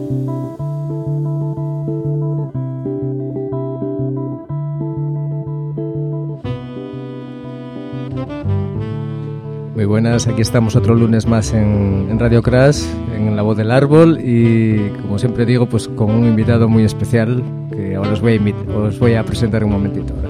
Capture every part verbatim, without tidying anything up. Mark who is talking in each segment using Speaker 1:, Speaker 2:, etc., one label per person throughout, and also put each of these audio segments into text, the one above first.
Speaker 1: Muy buenas, aquí estamos otro lunes más en, en Radio Crash, en La Voz del Árbol, y como siempre digo, pues con un invitado muy especial que ahora os voy a, invit- os voy a presentar un momentito ahora.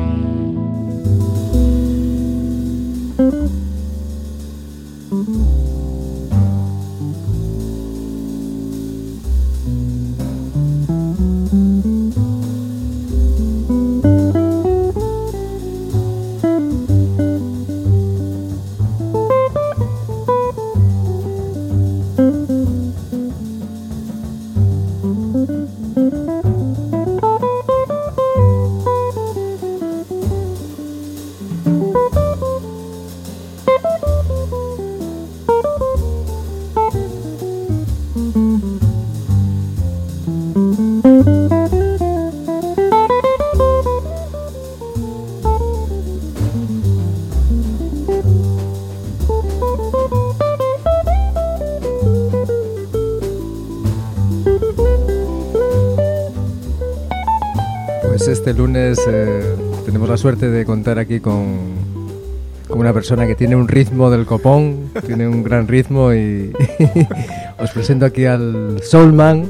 Speaker 1: Este lunes eh, tenemos la suerte de contar aquí con, con una persona que tiene un ritmo del copón, tiene un gran ritmo y, y os presento aquí al Soulman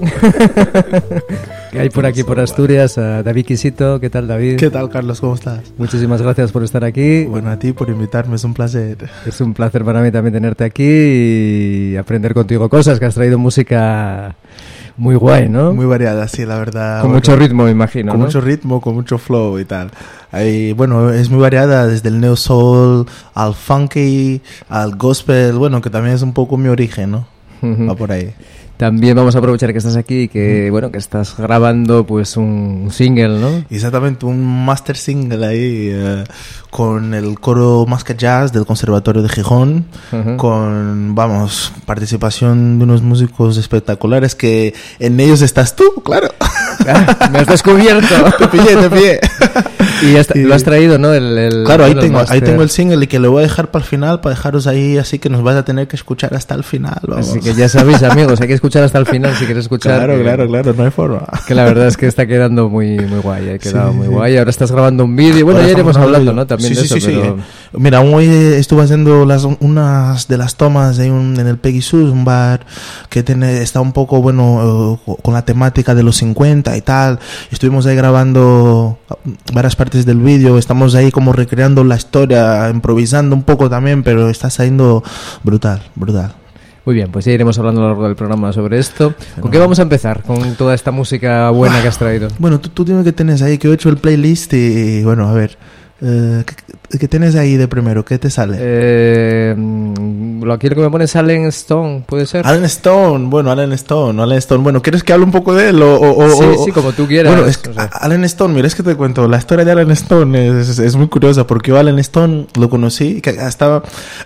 Speaker 1: que hay por aquí por Asturias, a David Quisito. ¿Qué tal, David?
Speaker 2: ¿Qué tal, Carlos? ¿Cómo estás?
Speaker 1: Muchísimas gracias por estar aquí.
Speaker 2: Bueno, a ti por invitarme, es un placer.
Speaker 1: Es un placer para mí también tenerte aquí y aprender contigo cosas, que has traído música muy guay, ¿no?
Speaker 2: Muy variada, sí, la verdad.
Speaker 1: Con
Speaker 2: bueno,
Speaker 1: mucho ritmo, me imagino,
Speaker 2: Con
Speaker 1: ¿no?
Speaker 2: mucho ritmo, con mucho flow y tal. Ahí, bueno, es muy variada, desde el neo soul al funky, al gospel, bueno, que también es un poco mi origen, ¿no? Uh-huh. Va por ahí.
Speaker 1: También vamos a aprovechar que estás aquí y que, uh-huh. bueno, que estás grabando pues un single, ¿no?
Speaker 2: Exactamente, un master single ahí eh, con el coro Más que Jazz del Conservatorio de Gijón, uh-huh. con, vamos, participación de unos músicos espectaculares que en ellos estás tú, claro.
Speaker 1: Ah, me has descubierto.
Speaker 2: Te pillé, te pillé.
Speaker 1: Y, hasta, y lo has traído, ¿no? El, el,
Speaker 2: claro, ahí tengo, ahí tengo el single y que lo voy a dejar para el final, para dejaros ahí, así que nos vais a tener que escuchar hasta el final. Vamos.
Speaker 1: Así que ya sabéis, amigos, hay que escuchar hasta el final si quieres escuchar.
Speaker 2: Claro,
Speaker 1: que,
Speaker 2: claro, claro, no hay forma.
Speaker 1: Que la verdad es que está quedando muy muy guay, ha quedado
Speaker 2: sí,
Speaker 1: muy
Speaker 2: sí.
Speaker 1: guay. Ahora estás grabando un vídeo, bueno,
Speaker 2: Ahora
Speaker 1: ya iremos hablando,
Speaker 2: vídeo.
Speaker 1: ¿no? También
Speaker 2: sí,
Speaker 1: de
Speaker 2: sí,
Speaker 1: eso,
Speaker 2: sí,
Speaker 1: pero...
Speaker 2: sí. Mira, hoy estuve haciendo las, unas de las tomas de un, en el Peggy Sue's, un bar que tiene, está un poco, bueno, uh, con la temática de los cincuenta y tal. Estuvimos ahí grabando varias partes del vídeo, estamos ahí como recreando la historia, improvisando un poco también, pero está saliendo brutal, brutal.
Speaker 1: Muy bien, pues ya iremos hablando a lo largo del programa sobre esto. ¿Con qué vamos a empezar? Con toda esta música buena que has traído.
Speaker 2: Bueno, tú, tú dime qué tienes ahí, que he hecho el playlist y, bueno, a ver... Uh, ¿qué, ¿Qué tienes ahí de primero? ¿Qué te sale?
Speaker 1: Eh, lo aquí lo que me pone es Allen Stone, ¿puede ser?
Speaker 2: Allen Stone, bueno, Allen Stone, Allen Stone. Bueno, ¿quieres que hable un poco de él? O, o,
Speaker 1: sí,
Speaker 2: o,
Speaker 1: sí, como tú quieras.
Speaker 2: Bueno, es,
Speaker 1: o sea.
Speaker 2: Allen Stone, mira, es que te cuento, la historia de Allen Stone es, es, es muy curiosa, porque yo Allen Stone lo conocí, que estaba...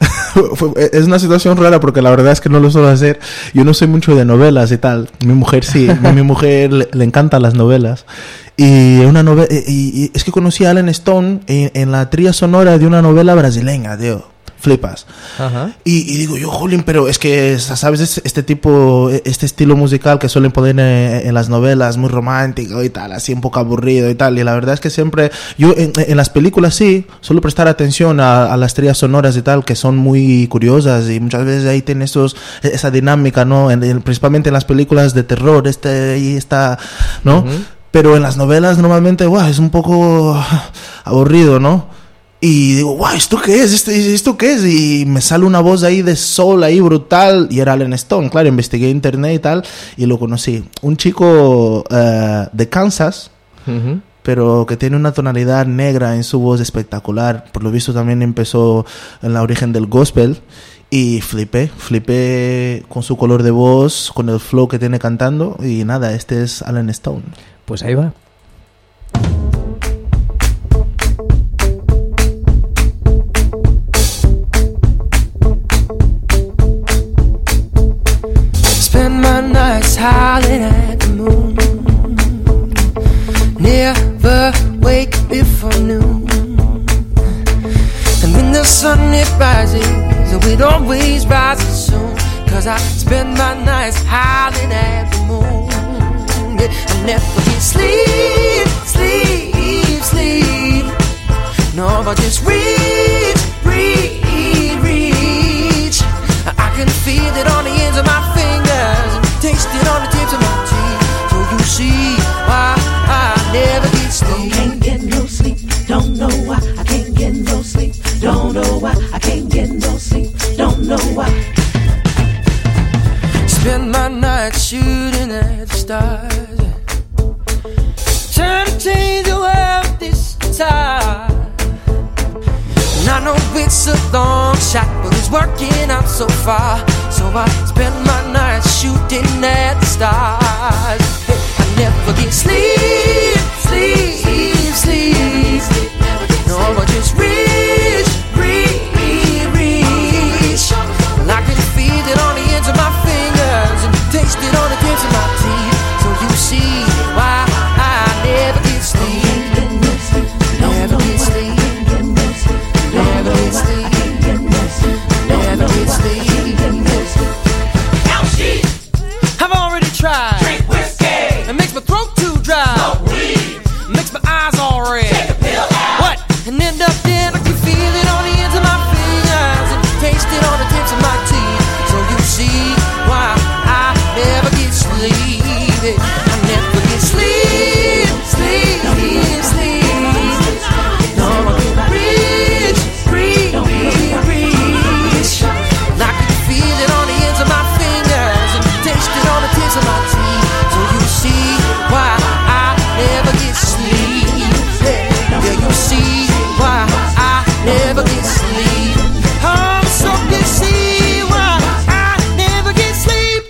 Speaker 2: es una situación rara porque la verdad es que no lo suelo hacer. Yo no soy mucho de novelas y tal. Mi mujer sí, a mi mujer le, le encantan las novelas. Y una novela, y, y es que conocí a Allen Stone en, en la trilha sonora de una novela brasileña, tío. Flipas.
Speaker 1: Ajá.
Speaker 2: Y, y digo yo, jolín, pero es que, ¿sabes? Este tipo, este estilo musical que suelen poner en, en las novelas, muy romántico y tal, así un poco aburrido y tal. Y la verdad es que siempre, yo en, en las películas sí, suelo prestar atención a, a las trillas sonoras y tal, que son muy curiosas y muchas veces ahí tienen esos, esa dinámica, ¿no? En, en, principalmente en las películas de terror, este y esta, ¿no? Uh-huh. Pero en las novelas normalmente, guau, es un poco aburrido, ¿no? Y digo, guau, ¿esto qué es? ¿Esto, ¿Esto qué es? Y me sale una voz ahí de soul, ahí brutal, y era Allen Stone. Claro, investigué en internet y tal, y lo conocí. Un chico uh, de Kansas, uh-huh. pero que tiene una tonalidad negra en su voz espectacular. Por lo visto también empezó en la origen del gospel. Y flipé, flipé con su color de voz, con el flow que tiene cantando. Y nada, este es Allen Stone.
Speaker 1: Pues ahí va.
Speaker 3: Spend my nights howling at the moon. Never wake before noon. And when the sun it rises, it always rises soon. Cause I spend my nights howling at the moon. I never get sleep, sleep, sleep. No, but just reach, reach, reach. I can feel it on the ends of my fingers and taste it on the tips of my teeth. So you see why I never get sleep.
Speaker 4: Can't get no sleep, don't know why. I can't get no sleep, don't know why. I can't get no sleep, don't know why.
Speaker 3: Spend my night shooting at the stars, trying to change the world this time. And I know it's a long shot, but it's working out so far. So I spend my night shooting at the stars. Hey, I never get sleep, sleep, sleep. No, I just reach, reach, reach. And I can feel it on the ends of my fingers and taste it on the tips of my teeth. So you see why I never get sleep. Never get sleep. Never get sleep. Never get sleep. I've already tried.
Speaker 5: Drink whiskey.
Speaker 3: It makes my throat too dry.
Speaker 5: Smoke weed.
Speaker 3: Makes my eyes all red.
Speaker 5: Take a pill out.
Speaker 3: What? And end up then I can feel it on the ends of my fingers and taste it on the tips of my teeth. So you see why I never get sleep. I never get sleep, sleep, sleep. No, I can reach, reach, reach. And I can feel it on the ends of my fingers and taste it on the tips of my teeth. So you see why I never get sleep. Yeah, you see why I never get sleep. Oh, so you see why I never get sleep.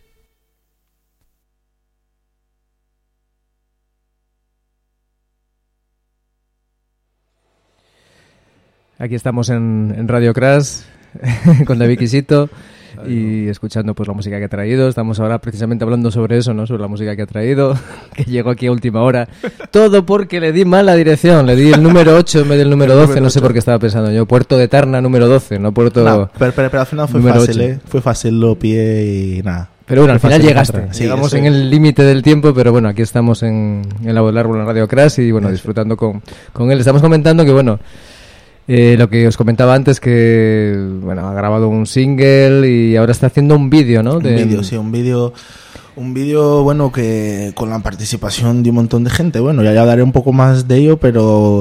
Speaker 1: Aquí estamos en, en Radio Crash con David Quisito y escuchando pues la música que ha traído. Estamos ahora precisamente hablando sobre eso, ¿no? Sobre la música que ha traído, que llegó aquí a última hora. Todo porque le di mala dirección, le di el número ocho en vez del número doce, no sé por qué estaba pensando yo. Puerto de Tarna número doce, no Puerto...
Speaker 2: No, pero, pero, pero al final fue
Speaker 1: número
Speaker 2: fácil,
Speaker 1: ocho.
Speaker 2: ¿eh? Fue fácil, lo pillé y nada.
Speaker 1: Pero bueno, al
Speaker 2: Fue
Speaker 1: final
Speaker 2: fácil
Speaker 1: llegaste.
Speaker 2: encontrar. Sí,
Speaker 1: Llegamos
Speaker 2: eso
Speaker 1: en
Speaker 2: es.
Speaker 1: el límite del tiempo, pero bueno, aquí estamos en, en la voz del árbol en Radio Crash y bueno, disfrutando con, con él. Estamos comentando que bueno, eh, lo que os comentaba antes, que bueno, ha grabado un single y ahora está haciendo un vídeo, ¿no?
Speaker 2: Un
Speaker 1: De-
Speaker 2: vídeo, sí, un vídeo, un vídeo, bueno, que con la participación de un montón de gente. Bueno, ya, ya hablaré un poco más de ello, pero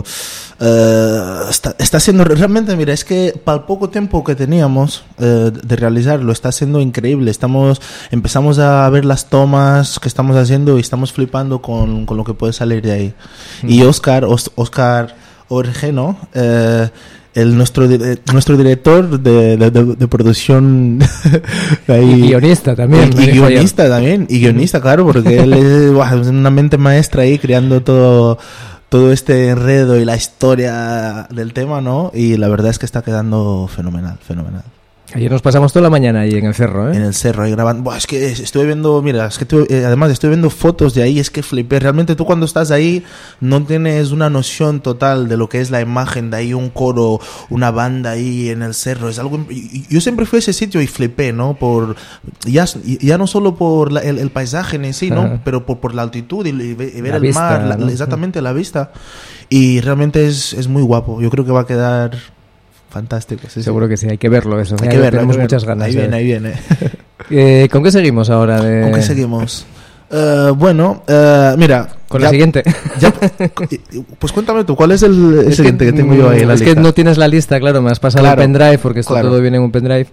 Speaker 2: eh, está, está siendo realmente, mira, es que para el poco tiempo que teníamos eh, de realizarlo, está siendo increíble. Estamos, empezamos a ver las tomas que estamos haciendo y estamos flipando con, con lo que puede salir de ahí.
Speaker 1: Mm.
Speaker 2: Y Oscar, Os- Oscar Orgeno, eh, el nuestro di- nuestro director de, de, de, de producción ahí,
Speaker 1: Y guionista también,
Speaker 2: y,
Speaker 1: me
Speaker 2: y
Speaker 1: dijo ayer.
Speaker 2: guionista también y guionista, claro, porque él es, buah, es una mente maestra ahí creando todo todo este enredo y la historia del tema, ¿no? Y la verdad es que está quedando fenomenal, fenomenal.
Speaker 1: Ayer nos pasamos toda la mañana ahí en el cerro, ¿eh?
Speaker 2: En el cerro ahí grabando. Buah, es que estuve viendo, mira, es que tuve- eh, además estoy viendo fotos de ahí, es que flipé. Realmente tú cuando estás ahí no tienes una noción total de lo que es la imagen de ahí, un coro, una banda ahí en el cerro. Es algo. y- y- Yo siempre fui a ese sitio y flipé, ¿no? Por ya, ya no solo por la- el, el paisaje en sí, ¿no?
Speaker 1: Ajá.
Speaker 2: Pero por, por la altitud y, y ve- y ver
Speaker 1: La
Speaker 2: el
Speaker 1: vista,
Speaker 2: mar, la-
Speaker 1: ¿no?
Speaker 2: exactamente la vista. Y realmente es, es muy guapo. Yo creo que va a quedar fantástico. Sí, sí.
Speaker 1: Seguro que sí, hay que verlo eso.
Speaker 2: Hay
Speaker 1: Ya
Speaker 2: que verlo,
Speaker 1: tenemos
Speaker 2: hay que
Speaker 1: muchas
Speaker 2: verlo.
Speaker 1: ganas.
Speaker 2: Ahí
Speaker 1: ¿eh?
Speaker 2: viene, ahí viene.
Speaker 1: Eh, ¿Con qué seguimos ahora? De...
Speaker 2: ¿Con qué seguimos? Eh, bueno, eh, mira.
Speaker 1: Con
Speaker 2: ya-
Speaker 1: la siguiente.
Speaker 2: ya- pues cuéntame tú, ¿cuál es el, el
Speaker 1: Es
Speaker 2: siguiente que, tengo yo ahí en la
Speaker 1: es
Speaker 2: lista?
Speaker 1: que no tienes la lista, claro, me has pasado
Speaker 2: Claro,
Speaker 1: el pendrive porque esto
Speaker 2: claro.
Speaker 1: todo viene en un pendrive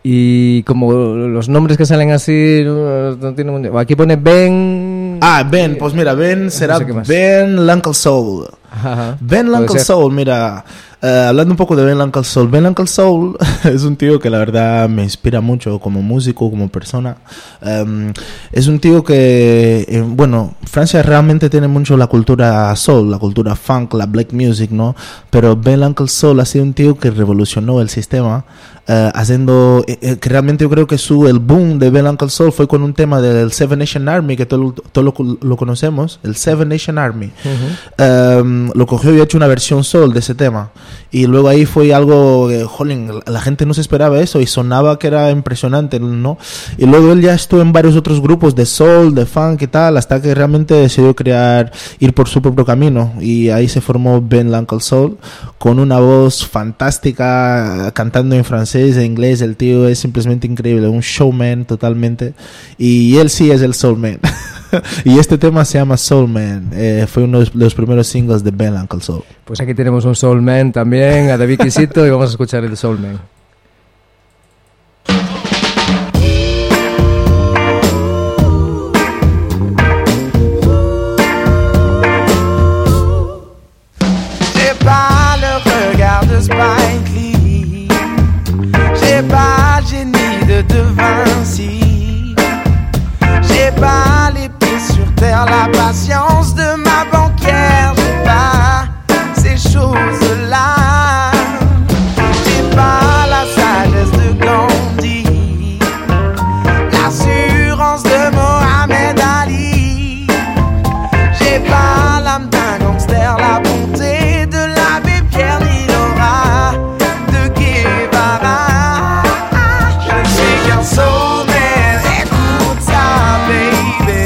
Speaker 1: y como los nombres que salen así no, no tienen un- aquí pone Ben.
Speaker 2: Ah, Ben, pues mira, Ben será
Speaker 1: sé qué más.
Speaker 2: Ben L'Uncle Soul.
Speaker 1: Ajá,
Speaker 2: Ben
Speaker 1: puede
Speaker 2: L'Uncle
Speaker 1: ser.
Speaker 2: Soul, mira, eh, hablando un poco de Ben L'Uncle Soul. Ben L'Uncle Soul es un tío que la verdad me inspira mucho como músico, como persona. Um, es un tío que, eh, bueno, Francia realmente tiene mucho la cultura soul, la cultura funk, la black music, ¿no? Pero Ben L'Uncle Soul ha sido un tío que revolucionó el sistema. Uh, haciendo eh, eh, que realmente yo creo que su el boom de Ben L'Uncle Soul fue con un tema del Seven Nation Army, que todos todo lo, lo conocemos, el Seven Nation Army.
Speaker 1: Ujú.
Speaker 2: Um, lo cogió y ha hecho una versión soul de ese tema Y luego ahí fue algo, eh, jolín, la gente no se esperaba eso y sonaba que era impresionante, ¿no? Y luego él ya estuvo en varios otros grupos de soul, de funk y tal, hasta que realmente decidió crear, ir por su propio camino. Y ahí se formó Ben l'Uncle Soul, con una voz fantástica, cantando en francés e inglés. El tío es simplemente increíble, un showman totalmente. Y él sí es el soul man. Y este tema se llama Soul Man, eh, fue uno de los primeros singles de Ben l'Uncle Soul.
Speaker 1: Pues aquí tenemos un Soul Man también, a David Quisito, y vamos a escuchar el Soul Man.
Speaker 3: J'ai pas le regard de Spike Lee, j'ai pas le génie de De Vinci, j'ai pas les sur terre, la patience de ma banquière, j'ai pas ces choses-là, j'ai pas la sagesse de Gandhi, l'assurance de Mohamed Ali, j'ai pas l'âme d'un gangster, la bonté de l'abbé Pierre ni l'aura de Guevara. Je ne suis qu'un soul man, écoute ça baby.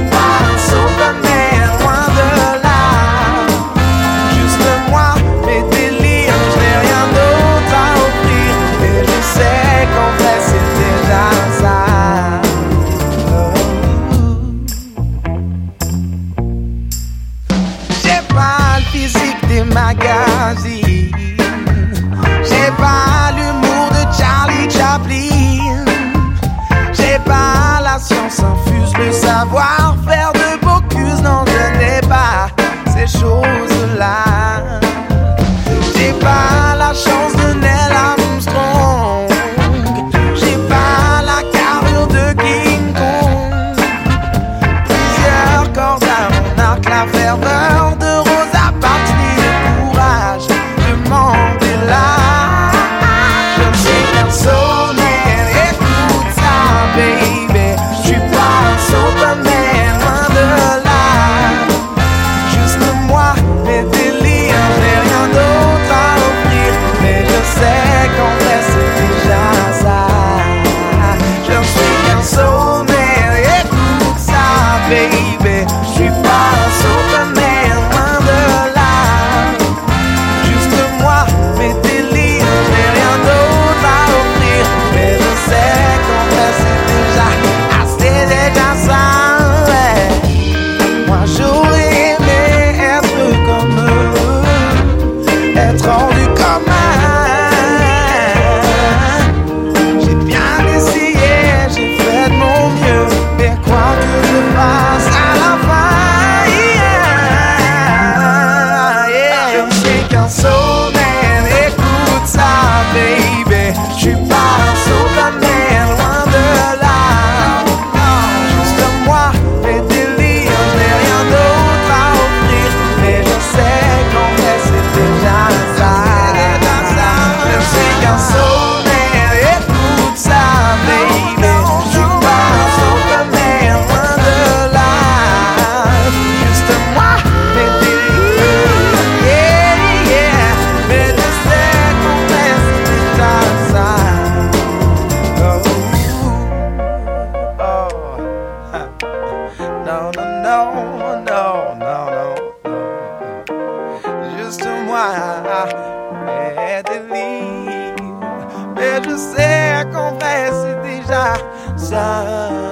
Speaker 3: Magazine, j'ai pas l'humour de Charlie Chaplin, j'ai pas la science infuse, le savoir-faire de Bocuse, non je n'ai pas ces choses-là, j'ai pas la chance de Neil Armstrong, j'ai pas la carrure de King Kong, plusieurs cordes à mon arc, la ferveur de Rosa Parks, Mandela. Je ne suis qu'un soul man, écoute ça baby, je suis pas un Superman, loin de là, juste moi, mes délires, j'ai rien d'autre à offrir, mais je sais qu'en vrai c'est déjà ça. Je ne suis qu'un soul man, écoute ça baby, je suis pas un Superman, loin de là. Mes délires, j'ai rien d'autre à offrir, mais je sais qu'en vrai c'est déjà, ah c'est déjà ça, ouais. Moi j'aurais aimé être comme eux, être rendu comme eux. J'ai bien essayé, j'ai fait de mon mieux, mais quoi que je fasse à la fin, yeah, yeah. Je suis qu'un soul man, ça baby, je suis pas un Superman, loin de là, juste moi, mes délires, j'ai rien d'autre à offrir, mais je sais qu'en vrai c'est déjà ça, je suis qu'un soul man, écoute ça baby, je suis pas un Superman, loin de là, juste moi, mes délires, yeah, yeah, mais je sais je sais qu'en vrai c'est déjà ça.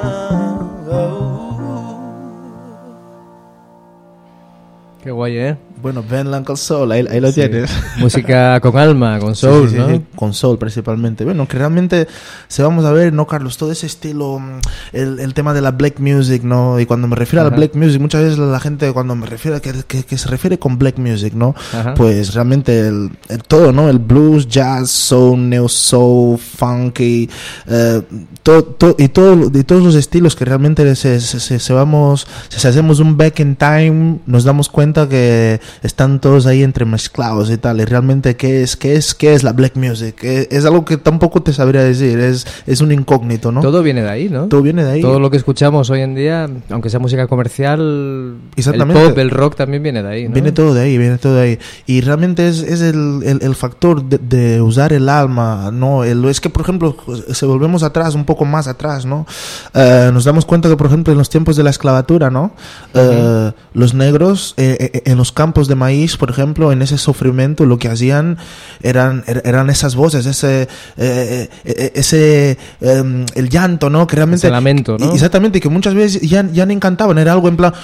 Speaker 1: Qué guay, ¿eh?
Speaker 2: Bueno, Ben l'Uncle Soul, ahí, ahí lo
Speaker 1: Sí.
Speaker 2: tienes.
Speaker 1: Música con alma, con soul,
Speaker 2: Sí, sí,
Speaker 1: ¿no?
Speaker 2: sí, con soul principalmente. Bueno, que realmente, si vamos a ver, ¿no, Carlos? Todo ese estilo, el, el tema de la black music, ¿no? Y cuando me refiero
Speaker 1: Ajá.
Speaker 2: a la black music, muchas veces la gente cuando me refiere a que, que, que se refiere con black music, ¿no?
Speaker 1: Ajá.
Speaker 2: Pues realmente el, el todo, ¿no? El blues, jazz, soul, neo soul, funky, eh, to, to, y, todo, y todos los estilos que realmente se, se, se, se vamos, si hacemos un back in time, nos damos cuenta que están todos ahí entremezclados y tal. Y realmente, ¿qué es, qué es, qué es la black music? Es, es algo que tampoco te sabría decir. Es, es un incógnito, ¿no?
Speaker 1: Todo viene de ahí, ¿no?
Speaker 2: Todo viene de ahí.
Speaker 1: Todo lo que escuchamos hoy en día, aunque sea música comercial, el pop, el rock también viene de ahí, ¿no?
Speaker 2: Viene todo de ahí, viene todo de ahí. Y realmente es, es el, el, el factor de, de usar el alma, ¿no? El, es que, por ejemplo, si volvemos atrás, un poco más atrás, ¿no? Uh, nos damos cuenta que, por ejemplo, en los tiempos de la esclavatura, ¿no? Uh, uh-huh. Los negros eh, eh, en los campos de maíz, por ejemplo, en ese sufrimiento, lo que hacían eran, eran esas voces, ese, eh, eh, ese eh, el llanto, ¿no? Que realmente...
Speaker 1: Ese lamento, ¿no?
Speaker 2: Exactamente, que muchas veces ya, ya ni cantaban, era algo en plan...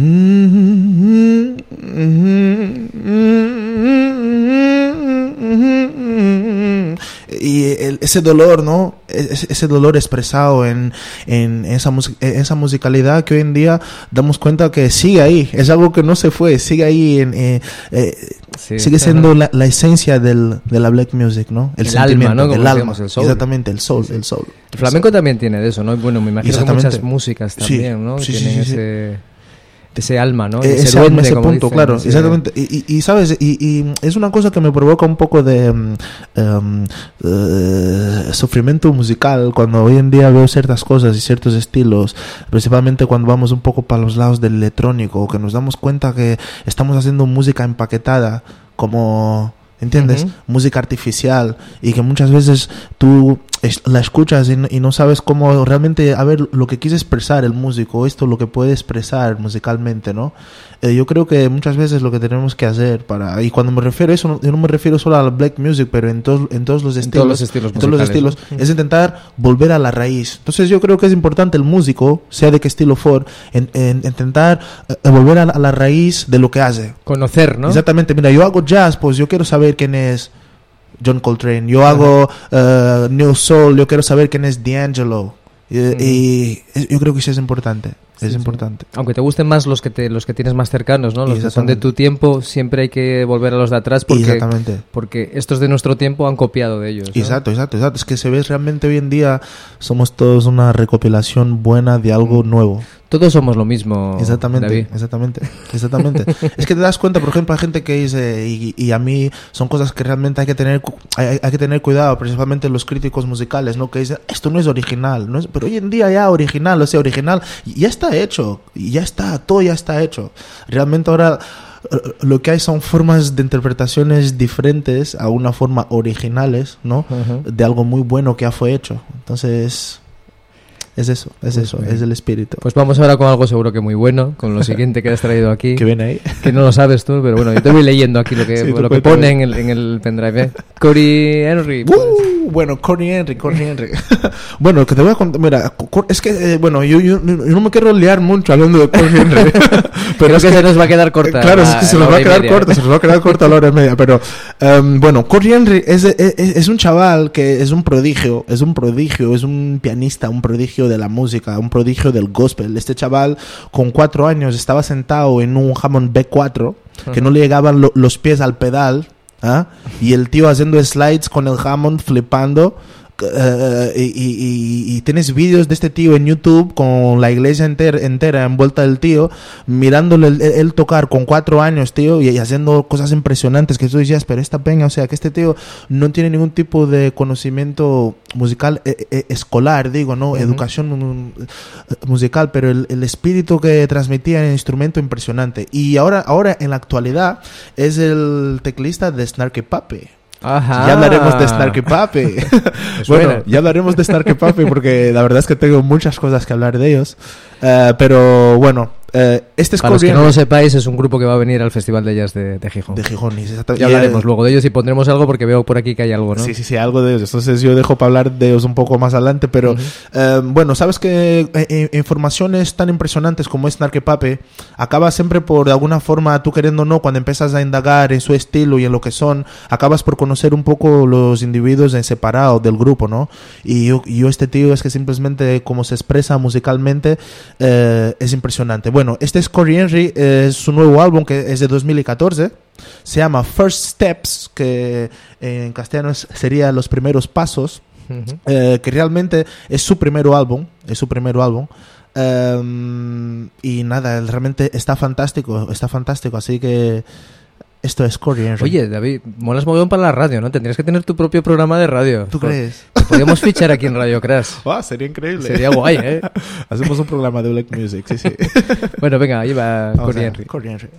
Speaker 2: Y el, ese dolor, ¿no? Ese, ese dolor expresado en, en esa, esa musicalidad que hoy en día damos cuenta que sigue ahí. Es algo que no se fue, sigue ahí. En, eh, eh, sí, sigue siendo uh-huh. la, la esencia del, de la black music, ¿no?
Speaker 1: El, el alma, ¿no? Como
Speaker 2: el alma.
Speaker 1: El soul.
Speaker 2: Exactamente, el soul, sí. el soul.
Speaker 1: El flamenco el también tiene de eso, ¿no? Bueno, me imagino que muchas músicas también,
Speaker 2: sí,
Speaker 1: ¿no?
Speaker 2: Sí,
Speaker 1: tienen
Speaker 2: sí, sí,
Speaker 1: ese... ese alma, ¿no?
Speaker 2: Ese,
Speaker 1: ese,
Speaker 2: duende,
Speaker 1: duende,
Speaker 2: ese
Speaker 1: como
Speaker 2: punto,
Speaker 1: dicen,
Speaker 2: claro,
Speaker 1: ese...
Speaker 2: exactamente. Y, y, y sabes, y, y es una cosa que me provoca un poco de um, um, uh, sufrimiento musical cuando hoy en día veo ciertas cosas y ciertos estilos, principalmente cuando vamos un poco para los lados del electrónico, que nos damos cuenta que estamos haciendo música empaquetada como... ¿Entiendes? Uh-huh. Música artificial, y que muchas veces tú la escuchas y no, y no sabes cómo realmente, a ver, lo que quiere expresar el músico, esto lo que puede expresar musicalmente, ¿no? Eh, yo creo que muchas veces lo que tenemos que hacer para, y cuando me refiero a eso, no, yo no me refiero solo a la black music, pero en, to, en todos los estilos,
Speaker 1: en todos los estilos,
Speaker 2: en todos los estilos
Speaker 1: ¿no?
Speaker 2: es intentar volver a la raíz. Entonces yo creo que es importante el músico, sea de qué estilo for, en, en, en intentar eh, volver a la, a la raíz de lo que hace.
Speaker 1: Conocer, ¿no?
Speaker 2: Exactamente, mira, yo hago jazz, pues yo quiero saber quién es John Coltrane. Yo hago uh, New Soul, yo quiero saber quién es D'Angelo. Y, uh-huh. y yo creo que eso es importante. Es sí, importante.
Speaker 1: Sí. Aunque te gusten más los que te, los que tienes más cercanos, ¿no? Los que son de tu tiempo, siempre hay que volver a los de atrás porque,
Speaker 2: exactamente.
Speaker 1: porque estos de nuestro tiempo han copiado de ellos, ¿no?
Speaker 2: Exacto, exacto, exacto. Es que se ve realmente hoy en día somos todos una recopilación buena de algo nuevo.
Speaker 1: Todos somos lo mismo,
Speaker 2: exactamente,
Speaker 1: David.
Speaker 2: Exactamente, exactamente. Es que te das cuenta, por ejemplo, hay gente que dice, y, y a mí son cosas que realmente hay que tener hay, hay que tener cuidado, principalmente los críticos musicales, ¿no? Que dicen, esto no es original, ¿no? Es, pero hoy en día ya original, o sea, original, ya está hecho, ya está, todo ya está hecho. Realmente ahora lo que hay son formas de interpretaciones diferentes a una forma originales, ¿no? Uh-huh. De algo muy bueno que ya fue hecho. Entonces... Es eso, es pues eso, bien. Es el espíritu.
Speaker 1: Pues vamos ahora con algo seguro que muy bueno, con lo siguiente que has traído aquí.
Speaker 2: ¿Qué viene ahí?
Speaker 1: Que no lo sabes tú, pero bueno, yo te voy leyendo aquí lo que, sí, lo que pone en el, en el pendrive. ¿eh? Cory Henry. Pues.
Speaker 2: Uh, bueno, Cory Henry, Cory Henry. Bueno, que te voy a contar, mira, es que, eh, bueno, yo, yo, yo no me quiero liar mucho hablando de Cory Henry.
Speaker 1: Pero creo es que, que se nos va a quedar corta.
Speaker 2: Claro,
Speaker 1: la,
Speaker 2: es que se nos va a quedar corta, se nos va a quedar corta a la hora y media. Pero, um, bueno, Cory Henry es, es, es un chaval que es un prodigio, es un prodigio, es un pianista, un prodigio de la música, un prodigio del gospel. Este chaval con cuatro años estaba sentado en un Hammond B cuatro que no le llegaban lo, los pies al pedal, ¿eh? Y el tío haciendo slides con el Hammond flipando. Uh, y, y, y, y tienes vídeos de este tío en YouTube con la iglesia entera, entera envuelta del tío, mirándole él, él tocar con cuatro años, tío, y, y haciendo cosas impresionantes que tú decías, pero esta peña, o sea, que este tío no tiene ningún tipo de conocimiento musical eh, eh, escolar, digo, ¿no? Uh-huh. Educación um, musical, pero el, el espíritu que transmitía en el instrumento impresionante. Y ahora, ahora en la actualidad es el teclista de Snarky Puppy.
Speaker 1: Ajá.
Speaker 2: Ya hablaremos de Snarky Puppy. Bueno, ya hablaremos de Snarky Puppy porque la verdad es que tengo muchas cosas que hablar de ellos. Uh, pero bueno, uh, este es
Speaker 1: Para los que no lo sepáis, es un grupo que va a venir al Festival de Jazz de, de Gijón.
Speaker 2: De Gijón, y
Speaker 1: ya hablaremos luego de ellos y pondremos algo porque veo por aquí que hay algo, ¿no?
Speaker 2: Sí, sí, sí, algo de ellos. Entonces yo dejo para hablar de ellos un poco más adelante, pero uh-huh. uh, bueno, sabes que eh, informaciones tan impresionantes como es Snarky Puppy acabas siempre por de alguna forma, tú queriendo o no, cuando empiezas a indagar en su estilo y en lo que son, acabas por conocer un poco los individuos en separado del grupo, ¿no? Y yo, yo este tío es que simplemente como se expresa musicalmente eh, es impresionante. Bueno, este es Cory Henry, eh, es su nuevo álbum que es de dos mil catorce, se llama First Steps, que en castellano es, sería Los Primeros Pasos, uh-huh. eh, que realmente es su primer álbum, es su primer álbum. Um, y nada, realmente está fantástico, está fantástico, así que esto es Cory Henry.
Speaker 1: Oye, David, molas mogollón para la radio, ¿no? Tendrías que tener tu propio programa de radio.
Speaker 2: ¿Tú crees?
Speaker 1: Te podríamos fichar aquí en Radio Crash.
Speaker 2: Oh, sería increíble.
Speaker 1: Sería guay, ¿eh?
Speaker 2: Hacemos un programa de Black Music, sí, sí.
Speaker 1: Bueno, venga, ahí va
Speaker 2: Vamos
Speaker 1: Cory
Speaker 2: a-
Speaker 1: Henry.
Speaker 2: Cory Henry.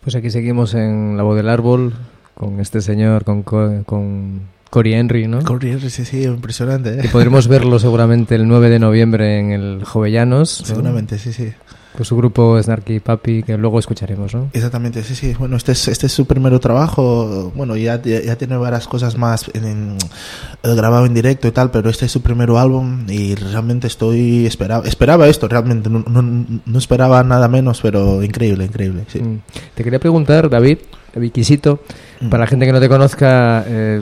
Speaker 1: Pues aquí seguimos en La Voz del Árbol con este señor, con, Co- con Cory Henry, ¿no?
Speaker 2: Cory Henry, sí, sí, impresionante, ¿eh?
Speaker 1: Que podremos verlo seguramente el nueve de noviembre en el Jovellanos, ¿no?
Speaker 2: Seguramente, sí, sí.
Speaker 1: Con su grupo Snarky Puppy, que luego escucharemos, ¿no?
Speaker 2: Exactamente, sí, sí. Bueno, este es, este es su primer trabajo. Bueno, ya, ya, ya tiene varias cosas más en, en, eh, grabado en directo y tal, pero este es su primer álbum y realmente estoy... Esperaba, esperaba esto, realmente. No, no, no esperaba nada menos, pero increíble, increíble, sí.
Speaker 1: Mm. Te quería preguntar, David, David Quisito,
Speaker 2: Mm.
Speaker 1: para la gente que no te conozca... Eh,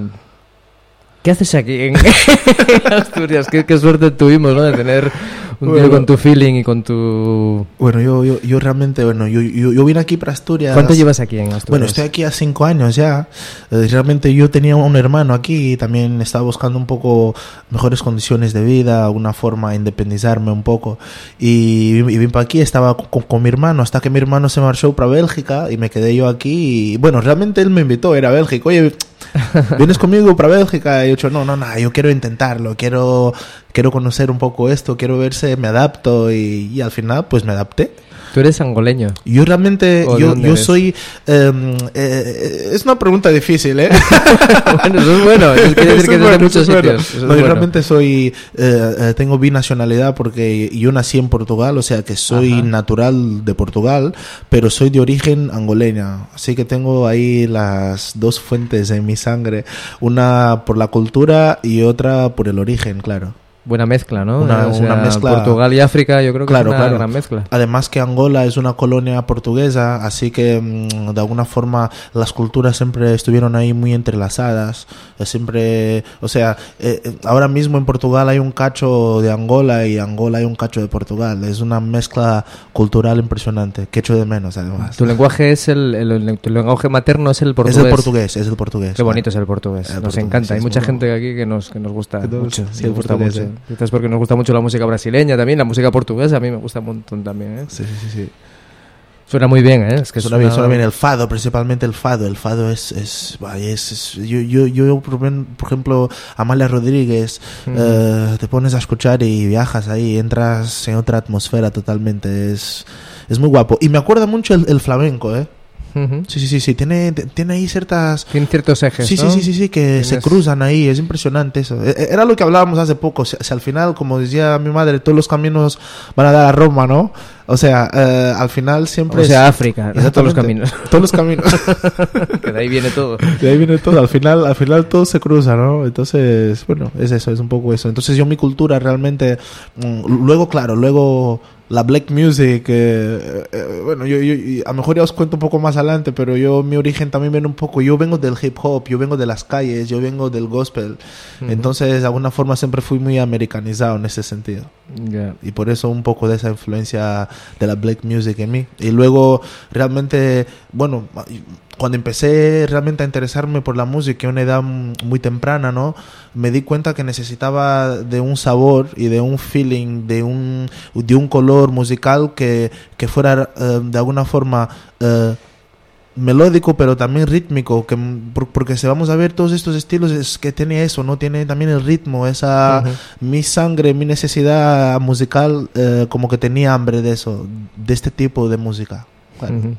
Speaker 1: ¿qué haces aquí en Asturias? ¿Qué, qué suerte tuvimos, ¿no? De tener un
Speaker 2: Bueno.
Speaker 1: tío con tu feeling y con tu...
Speaker 2: Bueno, yo, yo, yo realmente, bueno, yo, yo, yo vine aquí para Asturias.
Speaker 1: ¿Cuánto llevas aquí en Asturias?
Speaker 2: Bueno, estoy aquí hace cinco años ya. Eh, realmente yo tenía un hermano aquí y también estaba buscando un poco mejores condiciones de vida, una forma de independizarme un poco. Y, y vine para aquí, estaba con, con mi hermano, hasta que mi hermano se marchó para Bélgica y me quedé yo aquí. Y bueno, realmente él me invitó, era Bélgica. Oye, ¿vienes conmigo para Bélgica? Y yo he dicho, no, no, no, yo quiero intentarlo, quiero, quiero conocer un poco esto, quiero ver si me adapto. Y, y al final, pues me adapté.
Speaker 1: Tú eres angoleño.
Speaker 2: Yo realmente,
Speaker 1: ¿O de
Speaker 2: yo,
Speaker 1: dónde
Speaker 2: yo
Speaker 1: eres?
Speaker 2: soy... eh, eh, es una pregunta difícil, ¿eh?
Speaker 1: Bueno, eso es bueno. Eso quiere decir
Speaker 2: Eso
Speaker 1: que
Speaker 2: es
Speaker 1: eres de
Speaker 2: bueno,
Speaker 1: muchos
Speaker 2: eso es bueno.
Speaker 1: sitios. Eso es
Speaker 2: No, yo
Speaker 1: bueno.
Speaker 2: realmente soy... eh, eh, tengo binacionalidad porque yo nací en Portugal, o sea que soy
Speaker 1: Ajá.
Speaker 2: natural de Portugal, pero soy de origen angoleña. Así que tengo ahí las dos fuentes en mi sangre. Una por la cultura y otra por el origen, claro.
Speaker 1: Buena mezcla, ¿no?
Speaker 2: Una-
Speaker 1: O sea,
Speaker 2: una mezcla-
Speaker 1: Portugal y África, yo creo que
Speaker 2: Claro,
Speaker 1: es una
Speaker 2: claro.
Speaker 1: gran mezcla.
Speaker 2: Además que Angola es una colonia portuguesa, así que mm, de alguna forma las culturas siempre estuvieron ahí muy entrelazadas. Eh, Siempre, o sea, eh, eh, ahora mismo en Portugal hay un cacho de Angola y Angola hay un cacho de Portugal. Es una mezcla cultural impresionante, que echo de menos además.
Speaker 1: Tu lenguaje es el, el, el- tu lenguaje materno es el portugués.
Speaker 2: Es el portugués, es el portugués.
Speaker 1: Qué bonito es el portugués.
Speaker 2: El
Speaker 1: nos
Speaker 2: portugués,
Speaker 1: encanta.
Speaker 2: sí,
Speaker 1: Hay
Speaker 2: es
Speaker 1: mucha
Speaker 2: muy
Speaker 1: gente aquí que nos que nos gusta
Speaker 2: Que nos-
Speaker 1: mucho.
Speaker 2: sí,
Speaker 1: nos
Speaker 2: el
Speaker 1: gusta
Speaker 2: portugués,
Speaker 1: mucho.
Speaker 2: eh.
Speaker 1: Quizás porque nos gusta mucho la música brasileña también, la música portuguesa a mí me gusta un montón también, ¿eh?
Speaker 2: Sí, sí, sí, sí.
Speaker 1: Suena muy bien, ¿eh? Es que
Speaker 2: Suena bien, suena bien el fado, principalmente el fado. El fado es, es, vaya, es, es- yo, yo, yo, por ejemplo, por ejemplo, Amalia Rodríguez,
Speaker 1: Mm.
Speaker 2: eh, te pones a escuchar y viajas ahí, entras en otra atmósfera totalmente. Es, es muy guapo. Y me acuerda mucho el, el flamenco, ¿eh?
Speaker 1: Ujú.
Speaker 2: Sí, sí, sí, sí. Tiene, tiene ahí ciertas...
Speaker 1: Tiene ciertos ejes,
Speaker 2: Sí,
Speaker 1: ¿no?
Speaker 2: sí, sí, sí, sí, que se
Speaker 1: Tienes-
Speaker 2: cruzan ahí, es impresionante eso. E- e- Era lo que hablábamos hace poco, si, si al final, como decía mi madre, todos los caminos van a dar a Roma, ¿no? O sea, eh, al final siempre
Speaker 1: O sea,
Speaker 2: es-
Speaker 1: África, ¿no? Todos los caminos.
Speaker 2: Exactamente. Todos los caminos.
Speaker 1: Que de ahí viene todo.
Speaker 2: De ahí viene todo, al final, al final todo se cruza, ¿no? Entonces, bueno, es eso, es un poco eso. Entonces yo mi cultura realmente, mm, luego claro, luego la black music, eh, eh, bueno, yo, yo, y a lo mejor ya os cuento un poco más adelante, pero yo mi origen también viene un poco, yo vengo del hip hop, yo vengo de las calles, yo vengo del gospel,
Speaker 1: Ujú.
Speaker 2: entonces de alguna forma siempre fui muy americanizado en ese sentido.
Speaker 1: Ya.
Speaker 2: Y por eso un poco de esa influencia de la black music en mí. Y luego realmente, bueno, cuando empecé realmente a interesarme por la música a una edad muy temprana, ¿no? Me di cuenta que necesitaba de un sabor y de un feeling, de un, de un color musical que, que fuera eh, de alguna forma... eh, melódico pero también rítmico, que por- porque si vamos a ver todos estos estilos es que tiene eso, no tiene también el ritmo, esa
Speaker 1: Ujú.
Speaker 2: mi sangre, mi necesidad musical, eh, como que tenía hambre de eso, de este tipo de música. Claro.
Speaker 1: Ujú.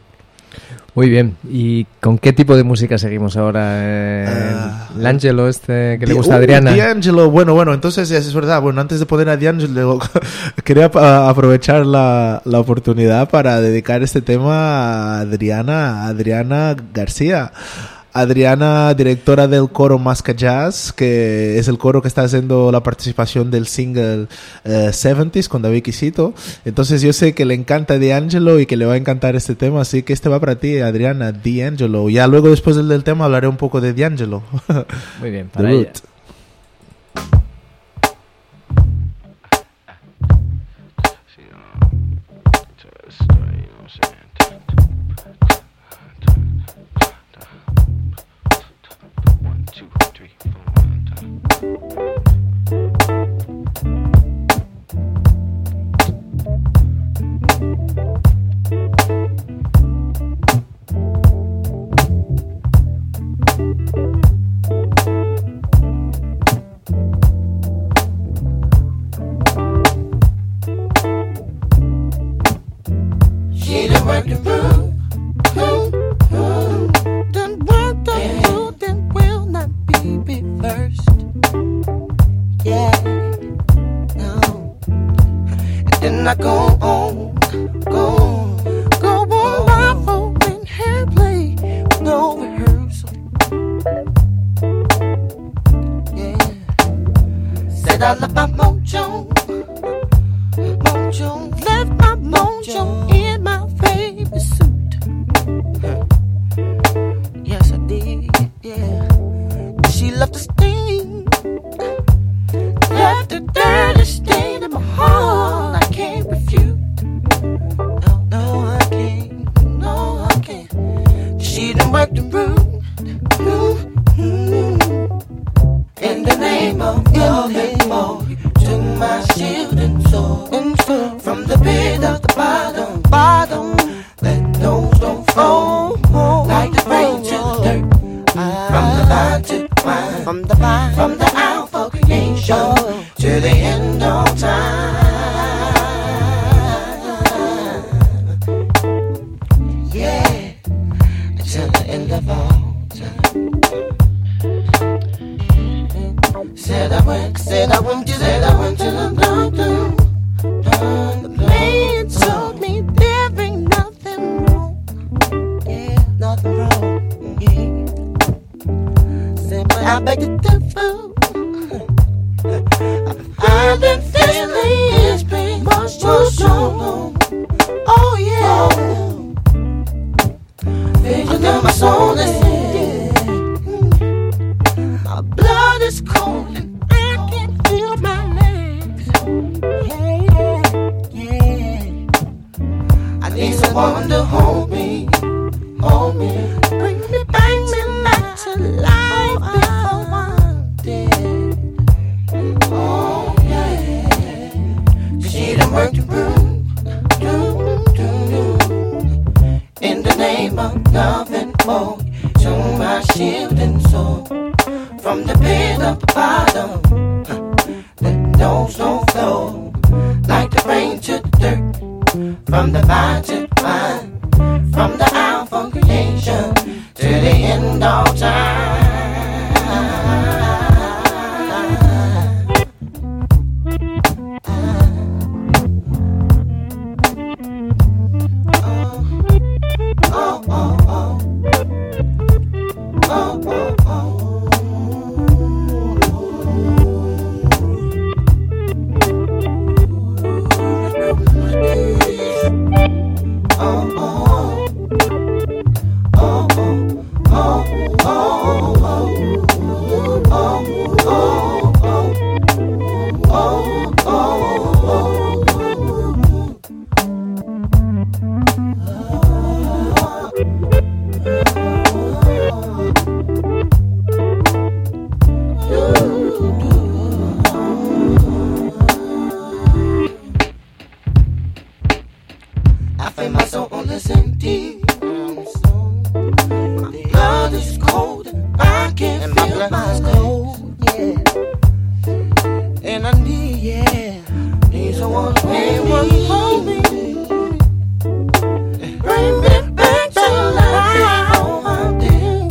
Speaker 1: Muy bien. ¿Y con qué tipo de música seguimos ahora? Eh,
Speaker 2: Ah,
Speaker 1: el Ángelo este que le
Speaker 2: Di-
Speaker 1: gusta a
Speaker 2: uh,
Speaker 1: Adriana.
Speaker 2: D'Angelo, bueno, bueno, entonces es, es verdad, bueno, antes de poner a D'Angelo, quería pa- aprovechar la, la oportunidad para dedicar este tema a Adriana, a Adriana García. Adriana, directora del coro Masca Jazz, que es el coro que está haciendo la participación del single eh, seventies con David Quisito. Entonces yo sé que le encanta D'Angelo y que le va a encantar este tema, así que este va para ti, Adriana, D'Angelo. Ya luego después del, del tema hablaré un poco de D'Angelo.
Speaker 1: Muy bien, para
Speaker 2: The
Speaker 1: ella.
Speaker 2: Root.
Speaker 6: Thank
Speaker 3: I left my mojo, mojo, left my mojo in my favorite suit. Yes, I did, yeah. She left a stain, left a dirty stain in my heart. I can't refute. No, no, I can't. No, I can't. She done worked the room, mm-hmm. In the name of love and more, you took my shield and sword. And so from the pit of the bottom, bottom, let those don't fall like the rain to the dirt. From the vine to the vine, from the vine, from the alpha creation to the end of time. Yeah, till the end of all time. Said I went, said I went, said I went to the doctor. The man told me there ain't nothing wrong. Yeah, nothing wrong. Yeah. Said, but I beg to differ. I've been feeling this pain much too long. Oh yeah. Vision of my soul is dead. My blood is cold and I can feel my legs. Yeah, yeah, yeah. I need someone to hold me, hold me, bring me back to life, to life before I'm dead. Oh yeah, she done worked the room, do, do, do. In the name of love and war, to my shield and sword. From the pit of the bottom, let those don't flow like the rain to the dirt. From the vine to the vine, from the alpha creation to the end of time. Oh, oh, oh, oh. Oh, oh, oh. I feel my soul on this empty. My blood is cold and I can't and feel my, my cold, yeah. And I need, yeah, need someone to hold me, bring me back to life before I'm dead,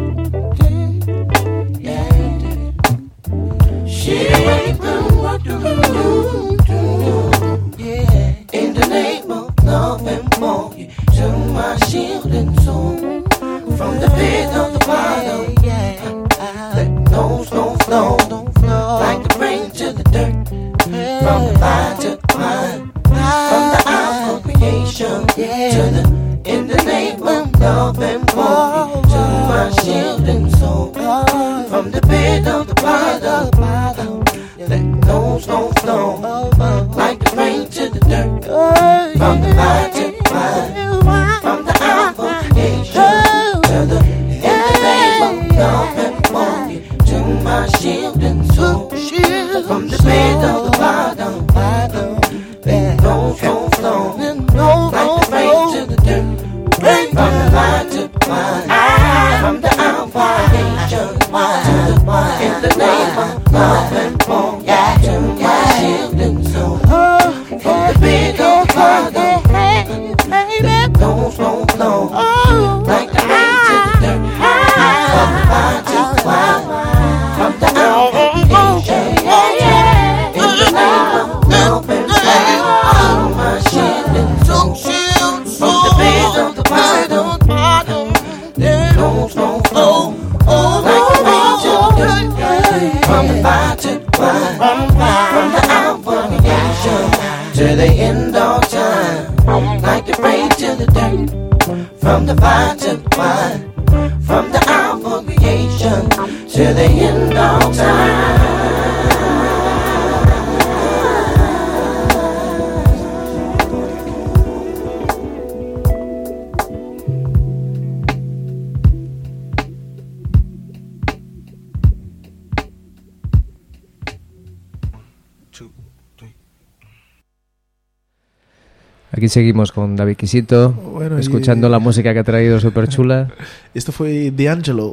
Speaker 3: dead, yeah. She ain't been what do you do, yeah. In the name of love and more, you to my shield and sword. From the pit of the bottom, yeah, let those don't flow, don't flow like the rain to the dirt. From the vine to the vine, from the alpha creation to the in the name of love and war, to my shield and soul. From the pit of the bottom, let those don't flow like the rain to the dirt. From the vine to the vine, from the alpha creation to the in the name of love and war, to my shield and soul. From the pit of the bottom, let those don't flow like the rain to the dirt. From the vine to the vine, from the alpha creation to the in the name of love and war, to my shield and soul. From the pit of the bottom, let those don't flow like the rain to the dirt. From the vine to the vine, from the alpha creation in the name of love and war, to my shield and soul. From the pit of the bottom, let those don't flow like the rain to the dirt. From the vine to the vine,
Speaker 4: the vine to the wine, from the hour of creation to the end of time.
Speaker 1: Aquí seguimos con David Quisito,
Speaker 2: Bueno,
Speaker 1: escuchando
Speaker 2: y-
Speaker 1: la música que ha traído súper chula.
Speaker 2: Esto fue D'Angelo,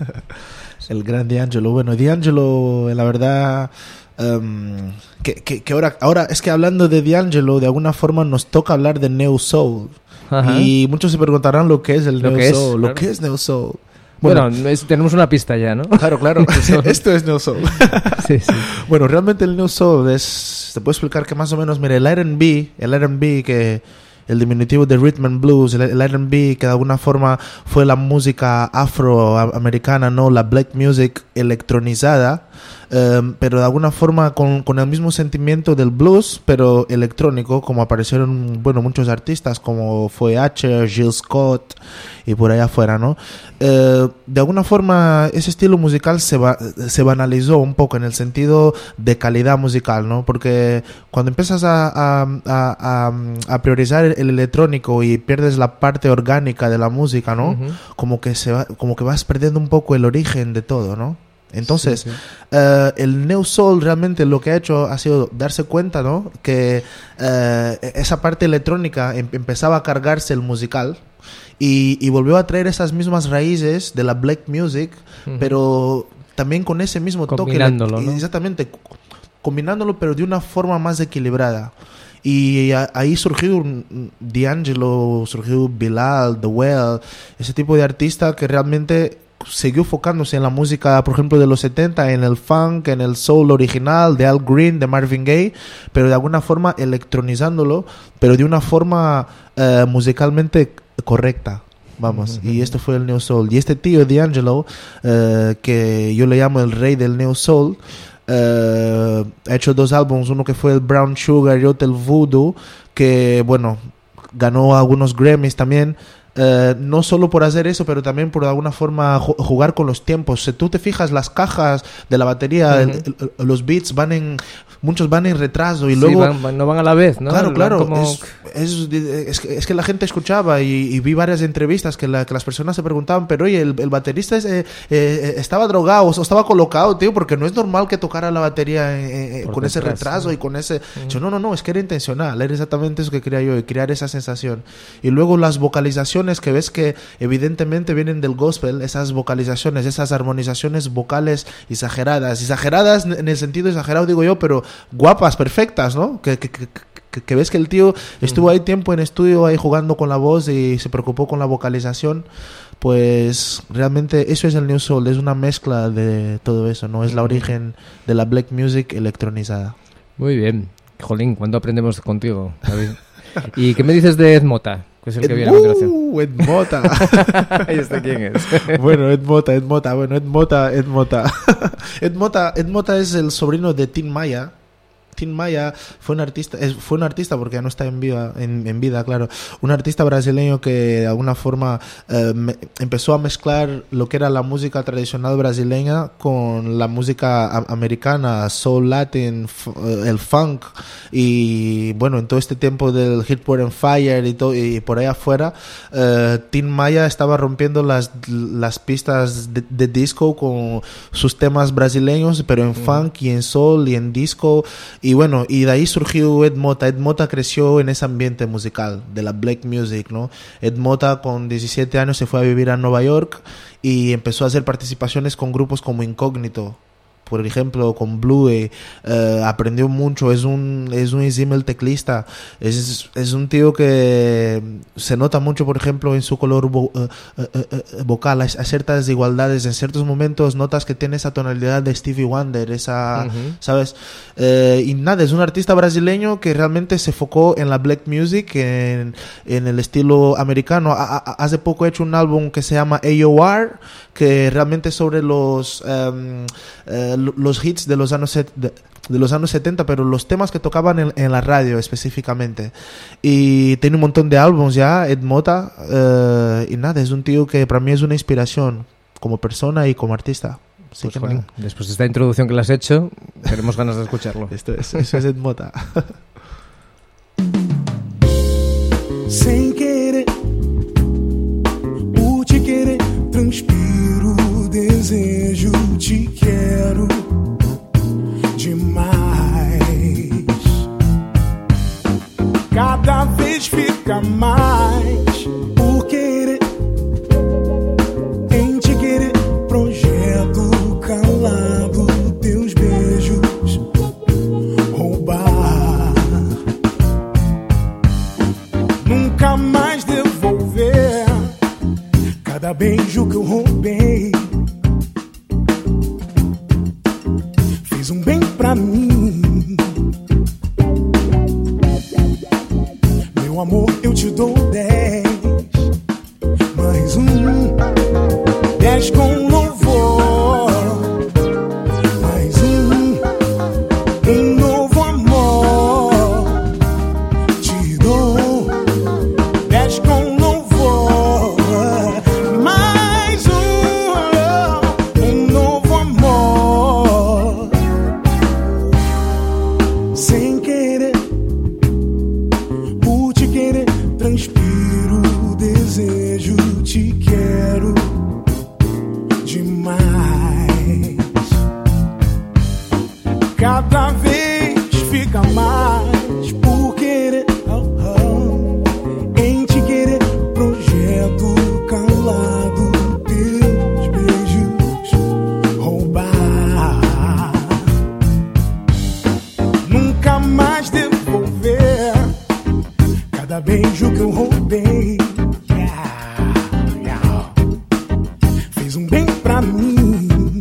Speaker 2: el gran D'Angelo. Bueno, D'Angelo, la verdad, um, que, que, que ahora, ahora es que hablando de D'Angelo, de alguna forma nos toca hablar de Neo Soul.
Speaker 1: Ajá.
Speaker 2: Y muchos se preguntarán lo que es el
Speaker 1: Lo
Speaker 2: Neo
Speaker 1: que es,
Speaker 2: Soul.
Speaker 1: claro.
Speaker 2: Lo que es Neo Soul.
Speaker 1: Bueno, es- tenemos una pista ya, ¿no?
Speaker 2: Claro, claro. Esto es Neo Soul.
Speaker 1: Sí, sí.
Speaker 2: Bueno, realmente el Neo Soul es... Te puedo explicar que más o menos, mire, el R and B, el R and B que... El diminutivo de Rhythm and Blues, el, el R and B que de alguna forma fue la música afroamericana, ¿no? La black music electronizada, um, pero de alguna forma con, con el mismo sentimiento del blues, pero electrónico, como aparecieron, bueno, muchos artistas, como fue H, Jill Scott y por allá afuera, ¿no? Eh, de alguna forma ese estilo musical se, va, se banalizó un poco en el sentido de calidad musical, ¿no? Porque cuando empiezas a, a, a, a, a priorizar el electrónico y pierdes la parte orgánica de la música, ¿no?
Speaker 1: Ujú.
Speaker 2: Como que se va, como que vas perdiendo un poco el origen de todo, ¿no? Entonces,
Speaker 1: Sí, sí.
Speaker 2: eh, el Neo Soul realmente lo que ha hecho ha sido darse cuenta, ¿no? Que eh, esa parte electrónica em- empezaba a cargarse el musical y, y volvió a traer esas mismas raíces de la black music,
Speaker 1: Ujú.
Speaker 2: pero también con ese mismo toque.
Speaker 1: Combinándolo, ¿no?
Speaker 2: Exactamente, co- combinándolo, pero de una forma más equilibrada. Y a- ahí surgió un- D'Angelo, surgió Bilal, The Well, ese tipo de artista que realmente siguió enfocándose en la música, por ejemplo, de los setenta, en el funk, en el soul original de Al Green, de Marvin Gaye, pero de alguna forma electronizándolo, pero de una forma eh, musicalmente correcta. Vamos,
Speaker 1: Ujú.
Speaker 2: y esto fue el Neo Soul. Y este tío D'Angelo, eh, que yo le llamo el rey del Neo Soul, eh, ha hecho dos álbumes, uno que fue el Brown Sugar y otro el Voodoo, que bueno, ganó algunos Grammys también. Eh, no solo por hacer eso, pero también por de alguna forma ju- jugar con los tiempos. Si tú te fijas, las cajas de la batería,
Speaker 1: Ujú.
Speaker 2: el- el- los beats van en, muchos van en retraso y
Speaker 1: Sí,
Speaker 2: luego
Speaker 1: van- van- no van a la vez, ¿no?
Speaker 2: claro,
Speaker 1: Van
Speaker 2: claro.
Speaker 1: como-
Speaker 2: Es, es, es que, es que la gente escuchaba y, y vi varias entrevistas que, la- que las personas se preguntaban, pero oye, el, el baterista es, eh, eh, estaba drogado o estaba colocado, tío, porque no es normal que tocara la batería eh, eh,
Speaker 1: Por
Speaker 2: con ese
Speaker 1: detrás,
Speaker 2: retraso
Speaker 1: ¿no?
Speaker 2: y con ese... Yo, no, no, no, es que era intencional, era exactamente eso que quería yo, y crear esa sensación. Y luego las vocalizaciones que ves que evidentemente vienen del gospel, esas vocalizaciones, esas armonizaciones vocales exageradas, exageradas en el sentido exagerado digo yo, pero guapas, perfectas, ¿no? Que, que, que, que, que ves que el tío estuvo ahí tiempo en estudio ahí jugando con la voz y se preocupó con la vocalización. Pues realmente eso es el New Soul, es una mezcla de todo eso, ¿no? Es la origen de la black music electronizada.
Speaker 1: Muy bien. Jolín, ¿cuándo aprendemos contigo, David? ¿Y qué me dices de Ed Mota? Que es el que
Speaker 2: Ed,
Speaker 1: viene a continuación.
Speaker 2: uh, Ed Mota.
Speaker 1: ¿Y este quién es?
Speaker 2: Bueno, Ed Mota, Ed Mota, bueno, Ed Mota, Ed Mota. Ed Mota, Ed Mota es el sobrino de Tim Maya. Tim Maya fue un artista, es, fue un artista porque ya no está en vida, en, en vida, claro. Un artista brasileño que de alguna forma eh, me, empezó a mezclar lo que era la música tradicional brasileña con la música a, americana, soul, latin, f, el funk y bueno, en todo este tiempo del Hit Word and Fire y, to, y por ahí afuera, eh, Tim Maya estaba rompiendo las, las pistas de, de disco con sus temas brasileños, pero en mm. funk y en soul y en disco. Y bueno, y de ahí surgió Ed Mota. Ed Mota creció en ese ambiente musical de la black music, ¿no? Ed Mota con diecisiete años se fue a vivir a Nueva York y empezó a hacer participaciones con grupos como Incógnito, por ejemplo, con Blue, eh, eh, aprendió mucho, es un es un eximio teclista, es, es un tío que se nota mucho, por ejemplo, en su color vo, uh, uh, uh, vocal, hay ciertas desigualdades, en ciertos momentos notas que tiene esa tonalidad de Stevie Wonder, esa, uh-huh. ¿sabes? Eh, y nada, es un artista brasileño que realmente se enfocó en la black music, en, en el estilo americano. A, a, hace poco he hecho un álbum que se llama A O R, que realmente es sobre los... Um, uh, eh, los hits de los años set, de, de los años setenta, pero los temas que tocaban en, en la radio específicamente. Y tiene un montón de álbumes ya, Ed Mota, eh, y nada, es un tío que para mí es una inspiración como persona y como artista. Así
Speaker 1: Pues,
Speaker 2: que
Speaker 1: Juanín,
Speaker 2: nada.
Speaker 1: después de esta introducción que le has hecho, tenemos ganas de escucharlo.
Speaker 2: Esto es, eso es Ed Mota.
Speaker 6: Sem querer, por te querer, transpiro desejo, te quero demais. Cada vez fica mais por querer, em te querer, projeto calado, teus beijos roubar. Nunca mais devolver cada beijo que eu roubei. Fez um bem pra mim. Meu amor, eu te dou dez, mais um, dez com louvor, mais um, um novo amor. Te dou dez com louvor, mais um, um novo amor. Sem querer, por te querer, transpiro desejo, te quero demais. Cada vez fica mais por querer, oh, oh, em te querer, projeto calado, teus beijos roubar. Nunca mais devolver cada beijo que eu roubei. Yeah, yeah. Fez um bem pra mim.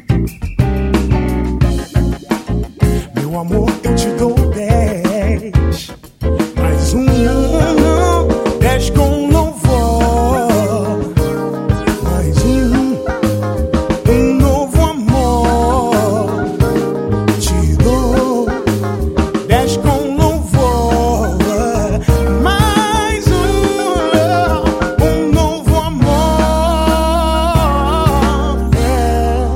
Speaker 6: Meu amor, eu te dou dez, mais um, dez com louvor, mais um, um novo amor. Te dou dez com louvor, mais um, um novo amor. É.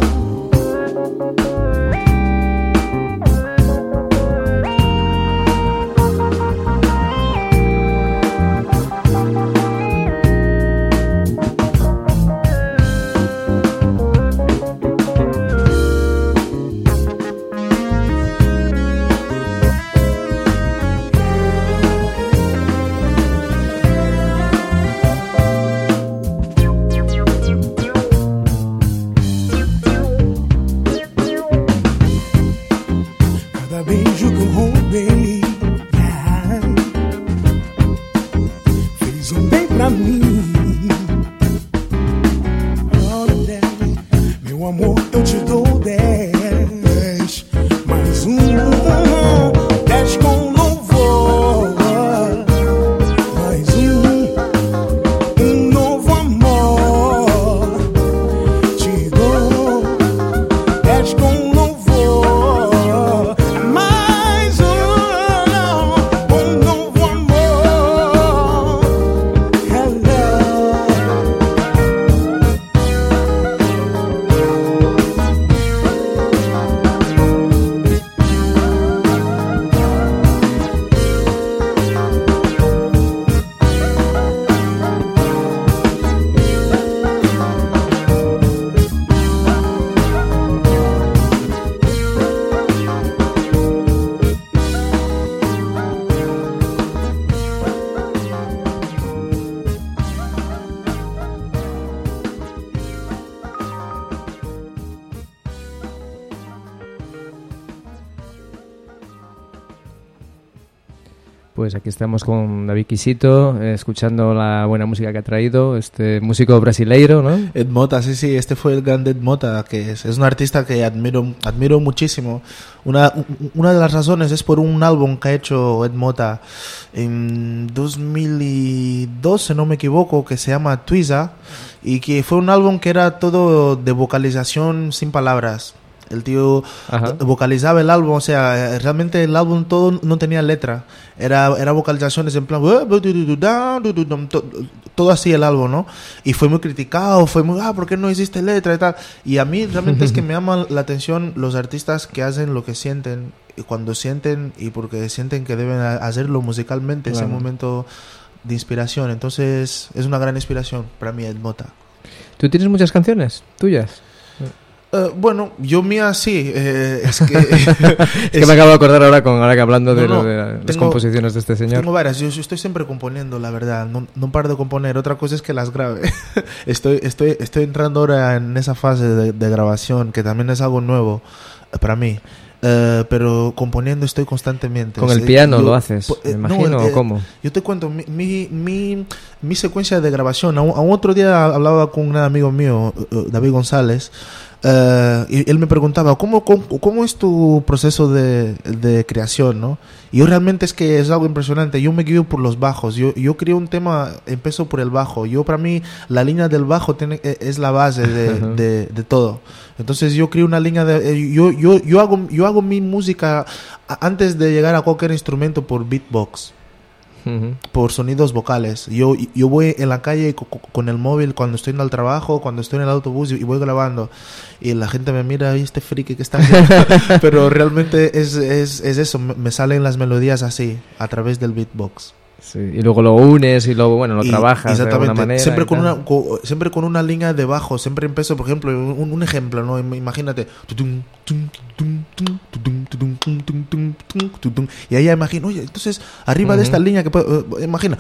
Speaker 6: Cada beijo que eu roubei, yeah, fez um bem pra mim. Oh, dez, meu amor, eu te dou dez, mais um, dez com louvor, mais um, um novo amor. Te dou dez com louvor, mais um, um novo amor. Hello.
Speaker 1: Pues aquí estamos con David Quisito, eh, escuchando la buena música que ha traído, este músico brasileiro, ¿no?
Speaker 2: Ed Mota, sí, sí, este fue el gran Ed Mota, que es, es un artista que admiro, admiro muchísimo. Una, una de las razones es por un álbum que ha hecho Ed Mota en dos mil dos, si no me equivoco, que se llama Twiza, y que fue un álbum que era todo de vocalización sin palabras. El tío
Speaker 1: Ajá.
Speaker 2: vocalizaba el álbum, o sea, realmente el álbum todo no tenía letra. Era, era vocalizaciones en plan... Todo así el álbum, ¿no? Y fue muy criticado, fue muy... Ah, ¿por qué no existe letra y tal? Y a mí realmente es que me llama la atención los artistas que hacen lo que sienten, y cuando sienten y porque sienten que deben hacerlo musicalmente,
Speaker 1: claro.
Speaker 2: ese momento de inspiración. Entonces es una gran inspiración para mí Ed Mota.
Speaker 1: ¿Tú tienes muchas canciones tuyas?
Speaker 2: Uh, bueno, yo mía sí, eh, es que...
Speaker 1: es, es que me acabo de acordar ahora con ahora que hablando de,
Speaker 2: no, no,
Speaker 1: lo de la, las
Speaker 2: tengo,
Speaker 1: composiciones de este señor.
Speaker 2: Tengo varias, yo, yo estoy siempre componiendo, la verdad, no, no paro de componer. Otra cosa es que las grabe. estoy, estoy, estoy entrando ahora en esa fase de, de grabación, que también es algo nuevo para mí. Uh, pero componiendo estoy constantemente.
Speaker 1: ¿Con el
Speaker 2: sí,
Speaker 1: piano
Speaker 2: yo,
Speaker 1: lo haces?
Speaker 2: Po, eh,
Speaker 1: me imagino,
Speaker 2: no,
Speaker 1: ¿o
Speaker 2: eh,
Speaker 1: cómo?
Speaker 2: Yo te cuento, mi, mi, mi, mi secuencia de grabación, a un, a un otro día hablaba con un amigo mío, uh, David González, Uh, y él me preguntaba ¿cómo, cómo, cómo es tu proceso de, de creación, ¿no? Y yo realmente es que es algo impresionante. Yo me guío por los bajos. Yo, yo creo un tema, empiezo por el bajo. Yo, para mí, la línea del bajo tiene, es la base de, de, de todo. Entonces yo creo una línea de... Yo, yo, yo, hago, yo hago mi música antes de llegar a cualquier instrumento por beatbox. Uh-huh. Por sonidos vocales. Yo, yo voy en la calle con el móvil cuando estoy en el trabajo, cuando estoy en el autobús y voy grabando. Y la gente me mira, ¿y este friki que está haciendo? Pero realmente es, es, es eso, me salen las melodías así, a través del beatbox.
Speaker 1: Sí, y luego lo unes y luego, bueno, lo
Speaker 2: y,
Speaker 1: trabajas de alguna manera.
Speaker 2: Siempre con, una, con, siempre con una línea de bajo. Siempre empiezo, por ejemplo, un, un ejemplo, ¿no? Imagínate. Y ahí ya imagino, oye, entonces, arriba uh-huh. de esta línea que puedo, uh, imagina.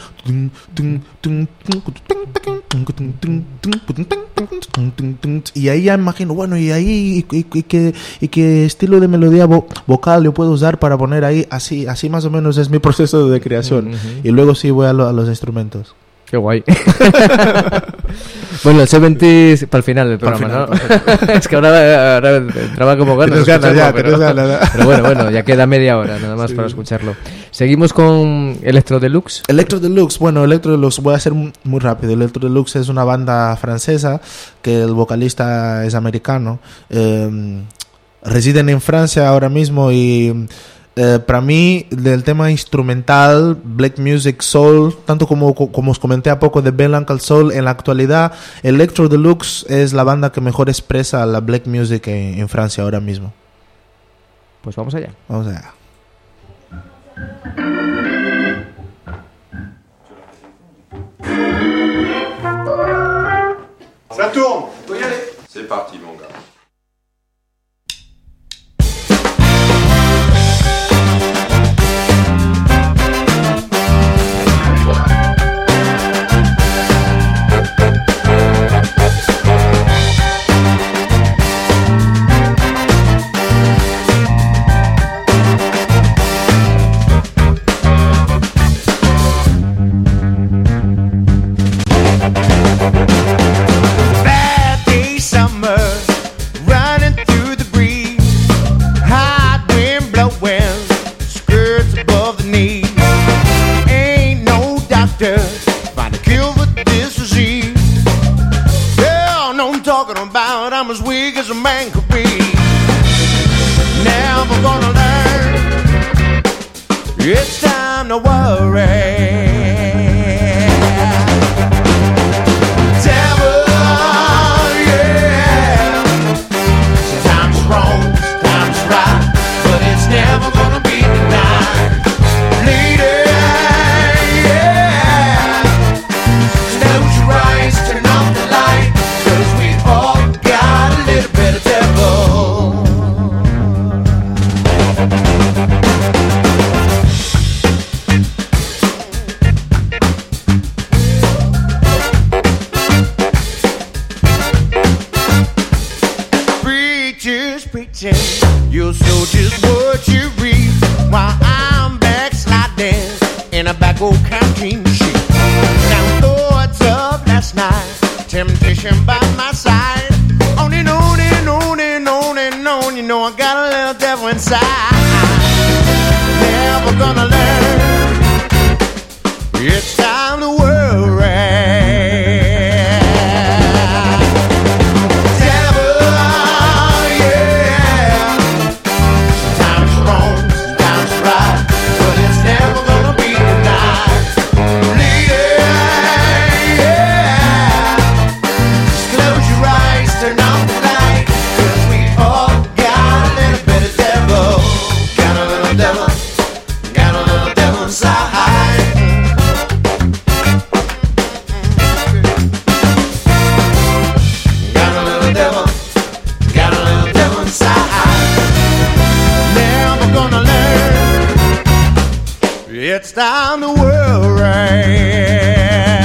Speaker 2: Y ahí ya imagino, bueno, y ahí, y, y, y, qué, y qué estilo de melodía vo- vocal yo puedo usar para poner ahí, así, así más o menos es mi proceso de creación. Uh-huh. Y luego sí voy a, lo, a los instrumentos.
Speaker 1: Qué guay. Bueno, el setenta para el final del programa, final, ¿no? Es que ahora, ahora entraba como ganas.
Speaker 2: ganas ya,
Speaker 1: pero,
Speaker 2: ganas.
Speaker 1: Pero bueno, bueno, ya queda media hora nada más sí. para escucharlo. Seguimos con Electro Deluxe.
Speaker 2: Electro Deluxe, bueno, Electro Deluxe, voy a ser muy rápido. Electro Deluxe es una banda francesa que el vocalista es americano. Eh, residen en Francia ahora mismo y... Eh, para mí, del tema instrumental, black music, soul, tanto como, como os comenté a poco de Ben Uncle Soul, en la actualidad, Electro Deluxe es la banda que mejor expresa la black music en, en Francia ahora mismo.
Speaker 1: Pues vamos allá.
Speaker 2: Vamos allá.
Speaker 7: Ça tourne. Faut y aller. C'est parti, mon gars.
Speaker 8: I'm as weak as a man could be. Never gonna learn. It's time to worry. Devil, yeah. Sometimes it's wrong, sometimes it's right, but it's never gonna be denied. Lady, yeah. Close your eyes, turn off the light, 'cause we all got a little bit of devil. Preachers preaching, you'll sow just what you reap, while I'm backsliding in a back old county machine. Now thoughts of last night, temptation by my side. On and on and on and on and on, you know I got a little devil inside. Never gonna learn. It's time to worry. Devil, yeah. Let's down the world right.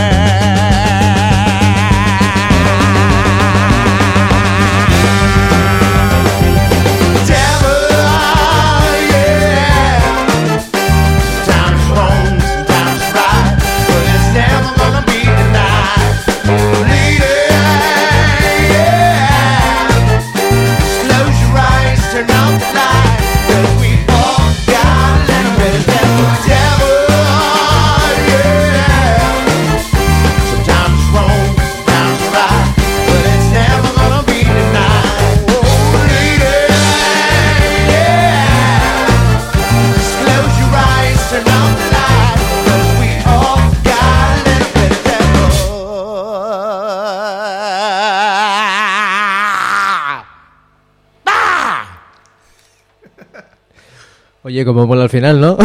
Speaker 1: Oye, como mola al final, ¿no?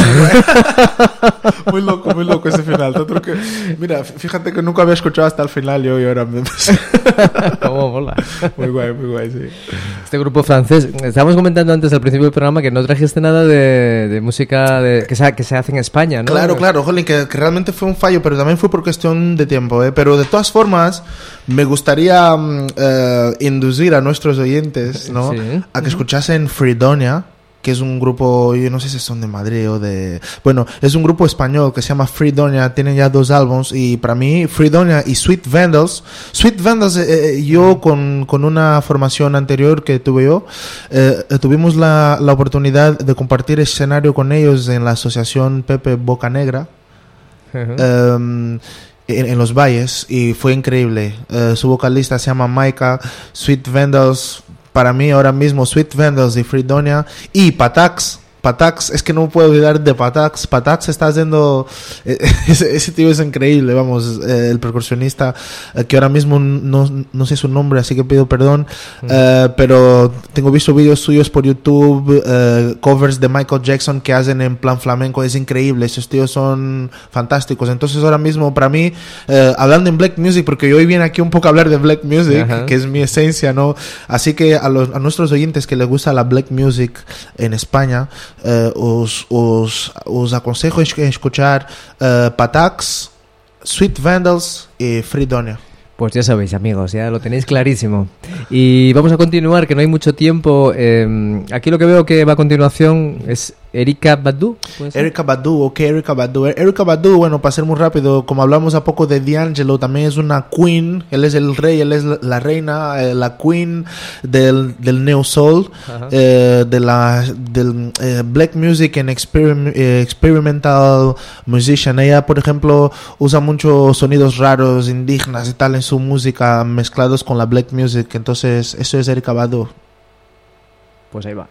Speaker 2: Muy loco, muy loco ese final. Tanto que, mira, fíjate que nunca había escuchado hasta el final yo y ahora me...
Speaker 1: Cómo mola.
Speaker 2: Muy guay, muy guay, sí.
Speaker 1: Este grupo francés, estábamos comentando antes al principio del programa que no trajiste nada de, de música de, que, se, que se hace en España, ¿no?
Speaker 2: Claro, claro, jolín, que, que realmente fue un fallo, pero también fue por cuestión de tiempo, ¿eh? Pero de todas formas, me gustaría uh, inducir a nuestros oyentes, ¿no? Sí. A que escuchasen Freedonia, que es un grupo, yo no sé si son de Madrid o de... Bueno, es un grupo español que se llama Freedonia, tienen ya dos álbums y para mí Freedonia y Sweet Vandals, Sweet Vandals, eh, yo con, con una formación anterior que tuve yo, eh, tuvimos la, la oportunidad de compartir escenario con ellos en la asociación Pepe Bocanegra, uh-huh. eh, en, en Los Valles, y fue increíble. Eh, su vocalista se llama Maika. Sweet Vandals, para mí ahora mismo Sweet Vandals y Freedonia y Patax. Patax, es que no puedo olvidar de Patax. Patax está haciendo... Eh, ese, ese tío es increíble, vamos, eh, el percusionista, eh, que ahora mismo no, no sé su nombre, así que pido perdón, mm. eh, pero tengo visto vídeos suyos por YouTube, eh, covers de Michael Jackson que hacen en plan flamenco, es increíble, esos tíos son fantásticos. Entonces ahora mismo para mí, eh, hablando en Black Music, porque yo hoy vine aquí un poco a hablar de Black Music, uh-huh. que es mi esencia, ¿no? Así que a, los, a nuestros oyentes que les gusta la Black Music en España, Uh, os, os, os aconsejo a escuchar uh, Patax, Sweet Vandals y Freedonia.
Speaker 1: Pues ya sabéis, amigos, ya lo tenéis clarísimo. Y vamos a continuar, que no hay mucho tiempo. Eh, aquí lo que veo que va a continuación es Erykah Badu.
Speaker 2: Erykah Badu, ok, Erykah Badu. Erykah Badu, bueno, para ser muy rápido, como hablamos a poco de D'Angelo, también es una queen. Él es el rey, él es la reina, eh, la queen del, del neo soul, eh, de la del eh, black music and experim, eh, experimental musician. Ella, por ejemplo, usa muchos sonidos raros, indígenas y tal en su música mezclados con la black music. Entonces, eso es Erykah Badu.
Speaker 1: Pues ahí va.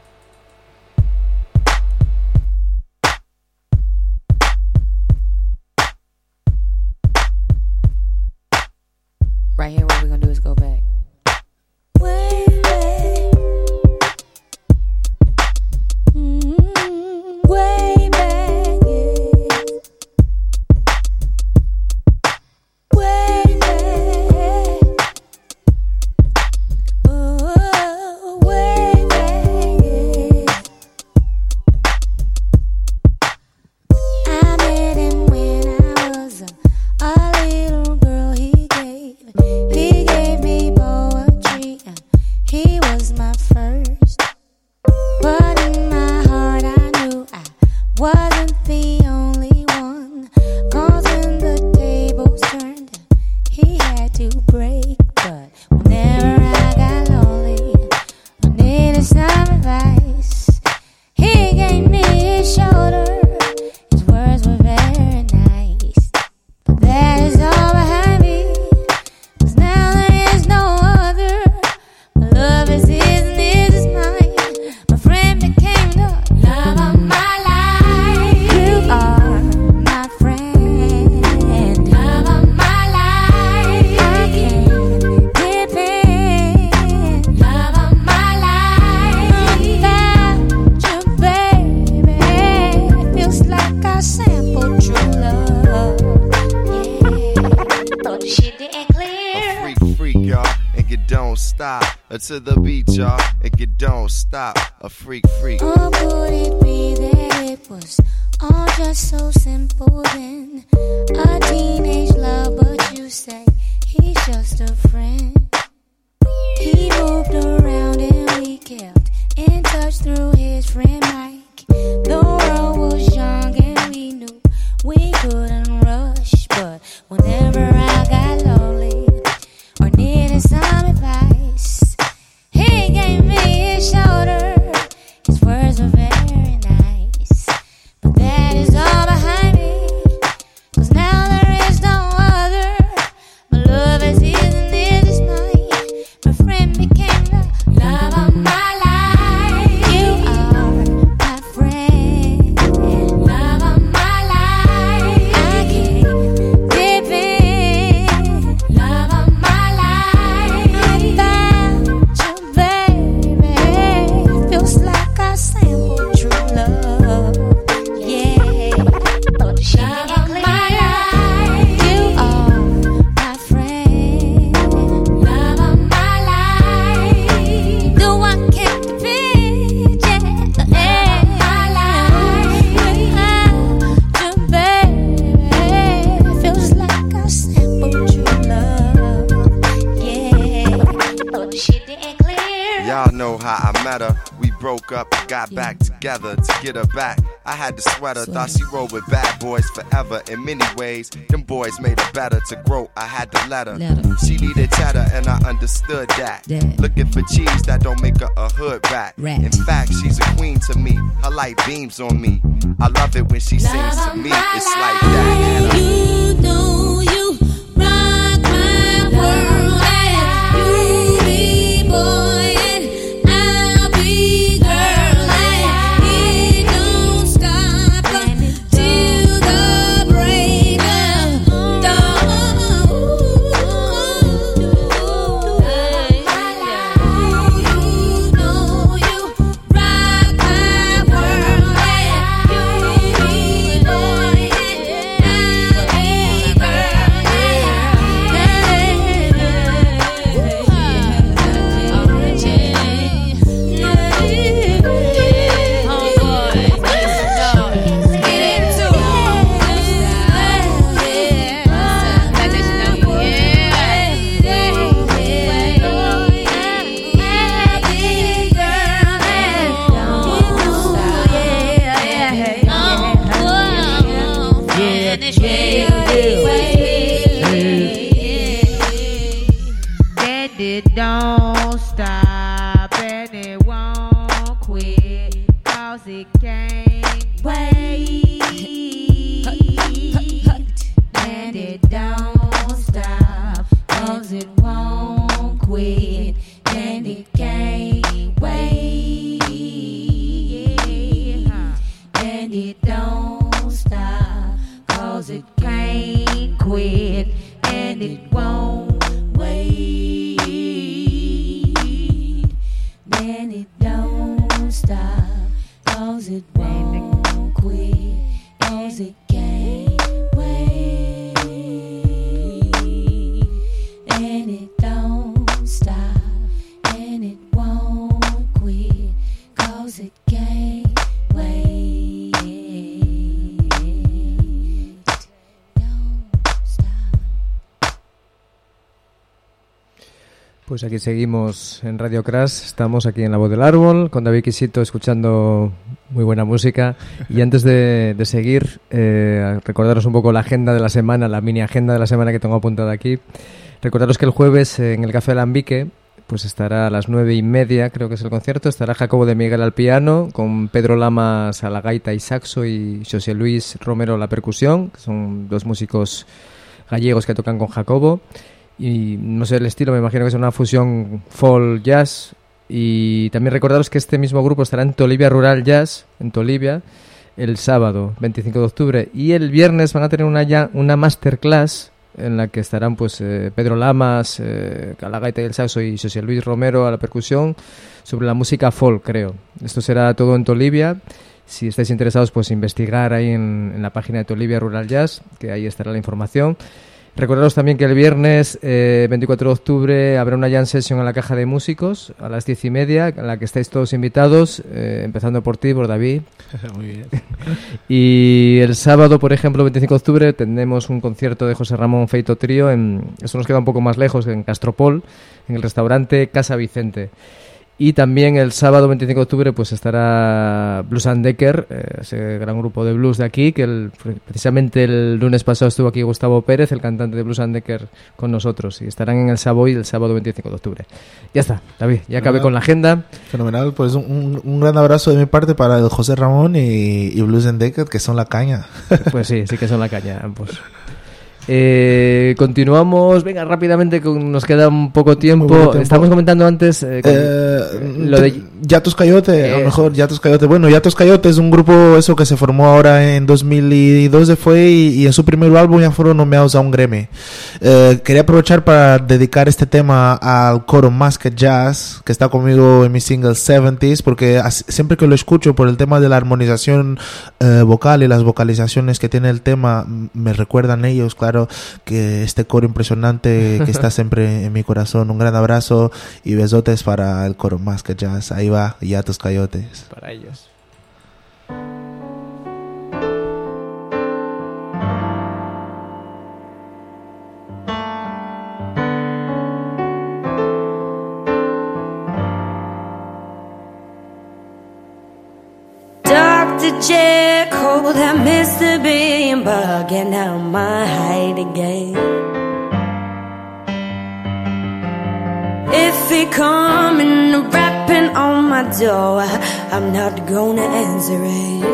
Speaker 9: Right here, what we're gonna do is go back. Way back. Mm-hmm. Way back, yeah. Way back. Oh, way back, yeah. I met him when I was a, a little girl. He gave He gave me poetry and he was my first. But in my heart I knew I wasn't the only one. Cause when the tables turned he had to break. But whenever I got lonely, I needed some advice, he gave me his shoulder. His words were very nice. But that is all behind me.
Speaker 10: To the beat, y'all, and you don't stop. A freak, freak.
Speaker 9: Or could it be that it was all just so simple then. A teenage love, but you say he's just a friend. He moved around and we kept in touch through his friend Mike. The world was young and we knew we couldn't rush, but whenever I got lonely or needed some advice, he gave me his shoulder. His words were very nice, but that is all behind me, 'cause now there is no other. My love is his and his is mine. My friend became the love of my life. You are my friend, love of my life. I can't dip in, love of my life. I found you, baby. Feels like I sampled true love. Yeah, but she ain't clear. You are my friend, love of my life. Do I can't defend yet the end of my life. Without you, baby, feels like I sampled true love. Yeah, but she didn't clear.
Speaker 10: Y'all know how I met her. We broke up, got back together to get her back. I had the sweater, thought she rolled with bad boys forever. In many ways, them boys made her better. To grow, I had to let her. She needed cheddar, and I understood that. Looking for cheese that don't make her a hood rat. In fact, she's a queen to me. Her light beams on me. I love it when she sings to me. It's like that.
Speaker 9: You know you rock my world, and you be boy and I'll be girl, and it don't stop till the break of dawn. You know you rock my world, and you be boy and I'll be
Speaker 11: And it don't stop and it won't quit, 'cause it can't wait. And it don't stop 'cause it won't quit, and it can't wait. And it don't stop 'cause it can't quit, and it won't wait. And it don't stop 'cause it won't quit, 'cause it can't wait. And it don't stop, and it won't quit, 'cause it can't wait.
Speaker 1: Pues aquí seguimos en Radio Crash, estamos aquí en La Voz del Árbol con David Quisito escuchando muy buena música. Y antes de, de seguir, eh, recordaros un poco la agenda de la semana, la mini agenda de la semana que tengo apuntada aquí. Recordaros que el jueves en el Café Alambique pues estará a las nueve y media, creo que es el concierto, estará Jacobo de Miguel al piano, con Pedro Lamas a la gaita y saxo y José Luis Romero a la percusión, que son dos músicos gallegos que tocan con Jacobo. Y no sé el estilo, me imagino que es una fusión folk jazz. Y también recordaros que este mismo grupo estará en Tolivia Rural Jazz, en Tolivia, el sábado veinticinco de octubre, y el viernes van a tener una, ya, una masterclass en la que estarán pues eh, Pedro Lamas eh, a la gaita y el saxo y José Luis Romero a la percusión sobre la música folk, creo. Esto será todo en Tolivia. Si estáis interesados, pues investigar ahí en, en la página de Tolivia Rural Jazz, que ahí estará la información. Recordaros también que el viernes eh, veinticuatro de octubre habrá una jam session en la Caja de Músicos a las diez y media, en la que estáis todos invitados, eh, empezando por ti, por David.
Speaker 2: Muy bien.
Speaker 1: Y el sábado, por ejemplo, veinticinco de octubre, tendremos un concierto de José Ramón Feito Trío. En, esto nos queda un poco más lejos, en Castropol, en el restaurante Casa Vicente. Y también el sábado veinticinco de octubre pues estará Blues and Decker, eh, ese gran grupo de blues de aquí, que el, precisamente el lunes pasado estuvo aquí Gustavo Pérez, el cantante de Blues and Decker, con nosotros. Y estarán en el Savoy el sábado veinticinco de octubre. Ya está, David, ya acabé con la agenda.
Speaker 2: Fenomenal, pues un, un gran abrazo de mi parte para el José Ramón y, y Blues and Decker, que son la caña.
Speaker 1: Pues sí, sí que son la caña ambos. Eh, continuamos, venga, rápidamente, con, nos queda un poco tiempo. tiempo. Estamos comentando antes eh,
Speaker 2: eh,
Speaker 1: lo de
Speaker 2: Yatus Coyote,
Speaker 1: eh,
Speaker 2: a lo mejor Yatus Coyote. Bueno, Yatus Coyote es un grupo eso que se formó ahora en dos mil doce fue y, y en su primer álbum ya fueron nominados a un Grammy. Eh, quería aprovechar para dedicar este tema al coro Masked Jazz, que está conmigo en mi single seventies, porque as, siempre que lo escucho por el tema de la armonización eh, vocal y las vocalizaciones que tiene el tema, me recuerdan ellos, claro, que este coro impresionante que está siempre en mi corazón. Un gran abrazo y besotes para el coro Masked Jazz. Ahí va, Yatus Coyotes.
Speaker 1: Para ellos.
Speaker 11: Doctor Jekyll, that Mister Bean bugging out my hide again. If he coming rapping on my door, I'm not gonna answer it.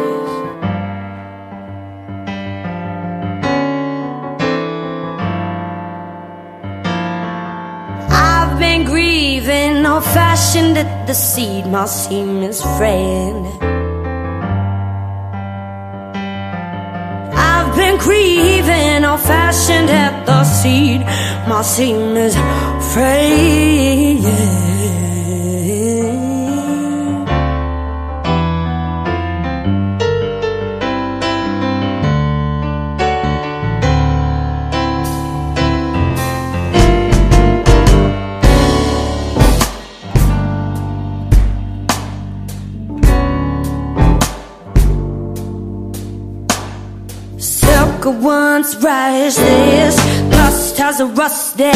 Speaker 11: I've been grieving, old-fashioned at the seed, my seaman's friend. Been grieving, old-fashioned at the seed, my seaman's friend. Once rise this lust has a rusted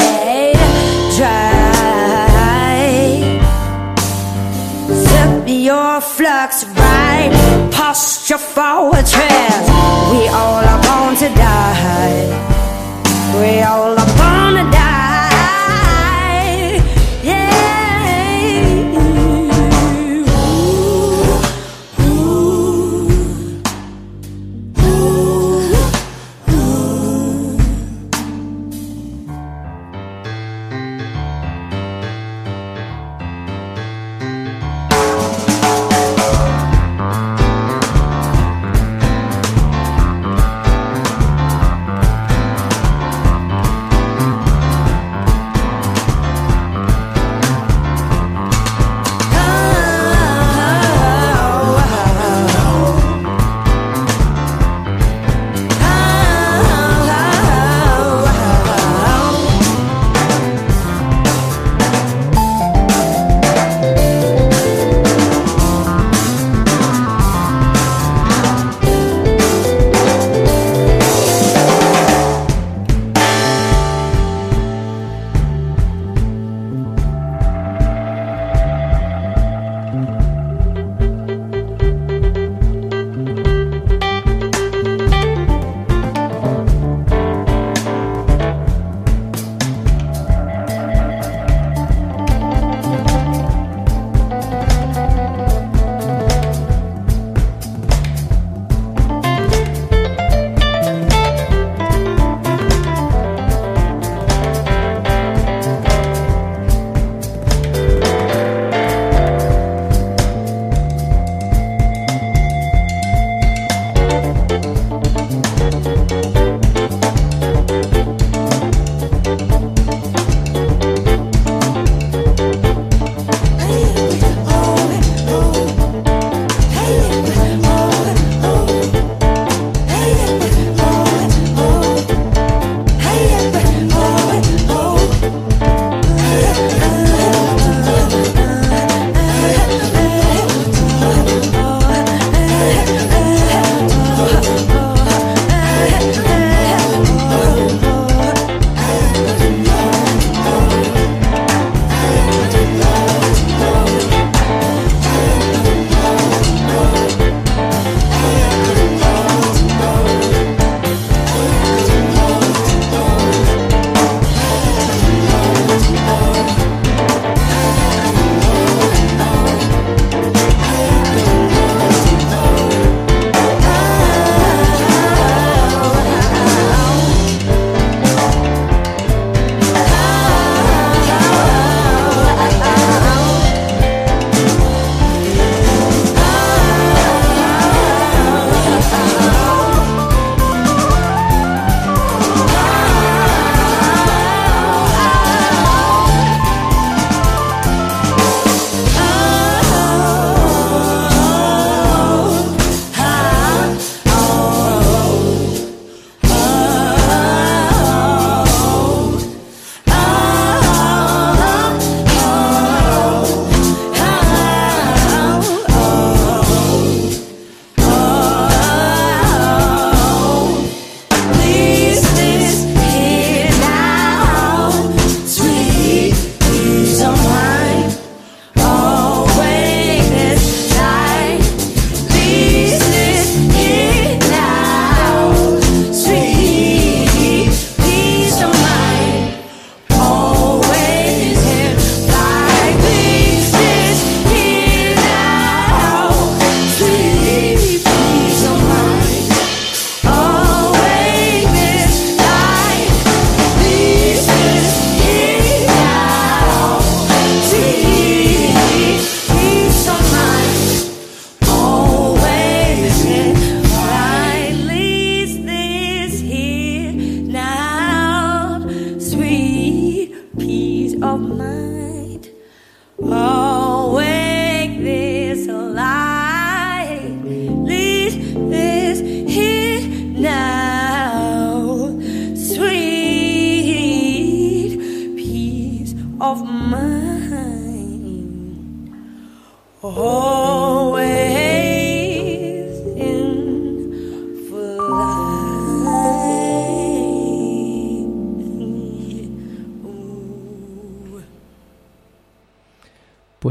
Speaker 11: dry. Set your flux right, posture forward trance. We all are born to die. We all are born to die.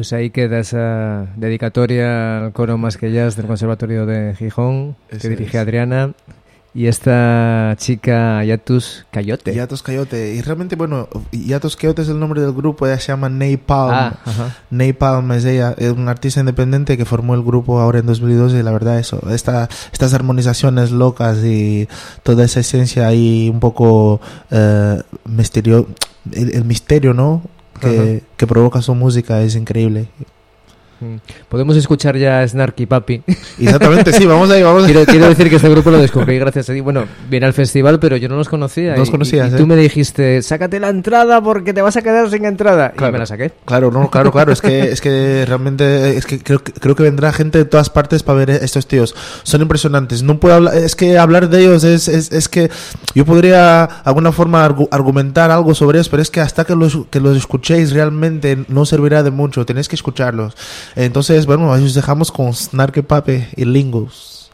Speaker 1: Pues ahí queda esa dedicatoria al coro Más que Jazz del Conservatorio de Gijón,
Speaker 2: Eso
Speaker 1: que dirige
Speaker 2: es.
Speaker 1: Adriana, y esta chica Yatus Coyote.
Speaker 2: Yatus Coyote. Y realmente, bueno, Yatus Coyote es el nombre del grupo, ella se llama Napalm.
Speaker 1: Ah, ajá.
Speaker 2: Napalm es ella, es una artista independiente que formó el grupo ahora en dos mil doce y la verdad eso, esta, estas armonizaciones locas y toda esa esencia ahí un poco eh, misterio, el, el misterio, ¿no? Que, que provoca su música es increíble.
Speaker 1: Podemos escuchar ya Snarky Papi.
Speaker 2: Exactamente, sí, vamos ahí, vamos ahí.
Speaker 1: Quiero, quiero decir que este grupo lo descubrí gracias a ti. Bueno, viene al festival, pero yo no los conocía.
Speaker 2: No los
Speaker 1: y,
Speaker 2: conocías,
Speaker 1: y, y
Speaker 2: ¿eh?
Speaker 1: tú me dijiste, sácate la entrada porque te vas a quedar sin entrada.
Speaker 2: Claro,
Speaker 1: y me la saqué.
Speaker 2: Claro, no, claro, claro. Es que, es que realmente, es que creo, que creo que vendrá gente de todas partes para ver estos tíos. Son impresionantes. No puedo hablar, es que hablar de ellos es, es, es que yo podría de alguna forma argu argumentar algo sobre ellos, pero es que hasta que los, que los escuchéis realmente no servirá de mucho. Tenéis que escucharlos. Entonces, bueno, ahí os dejamos con Snarky Papi y Lingus.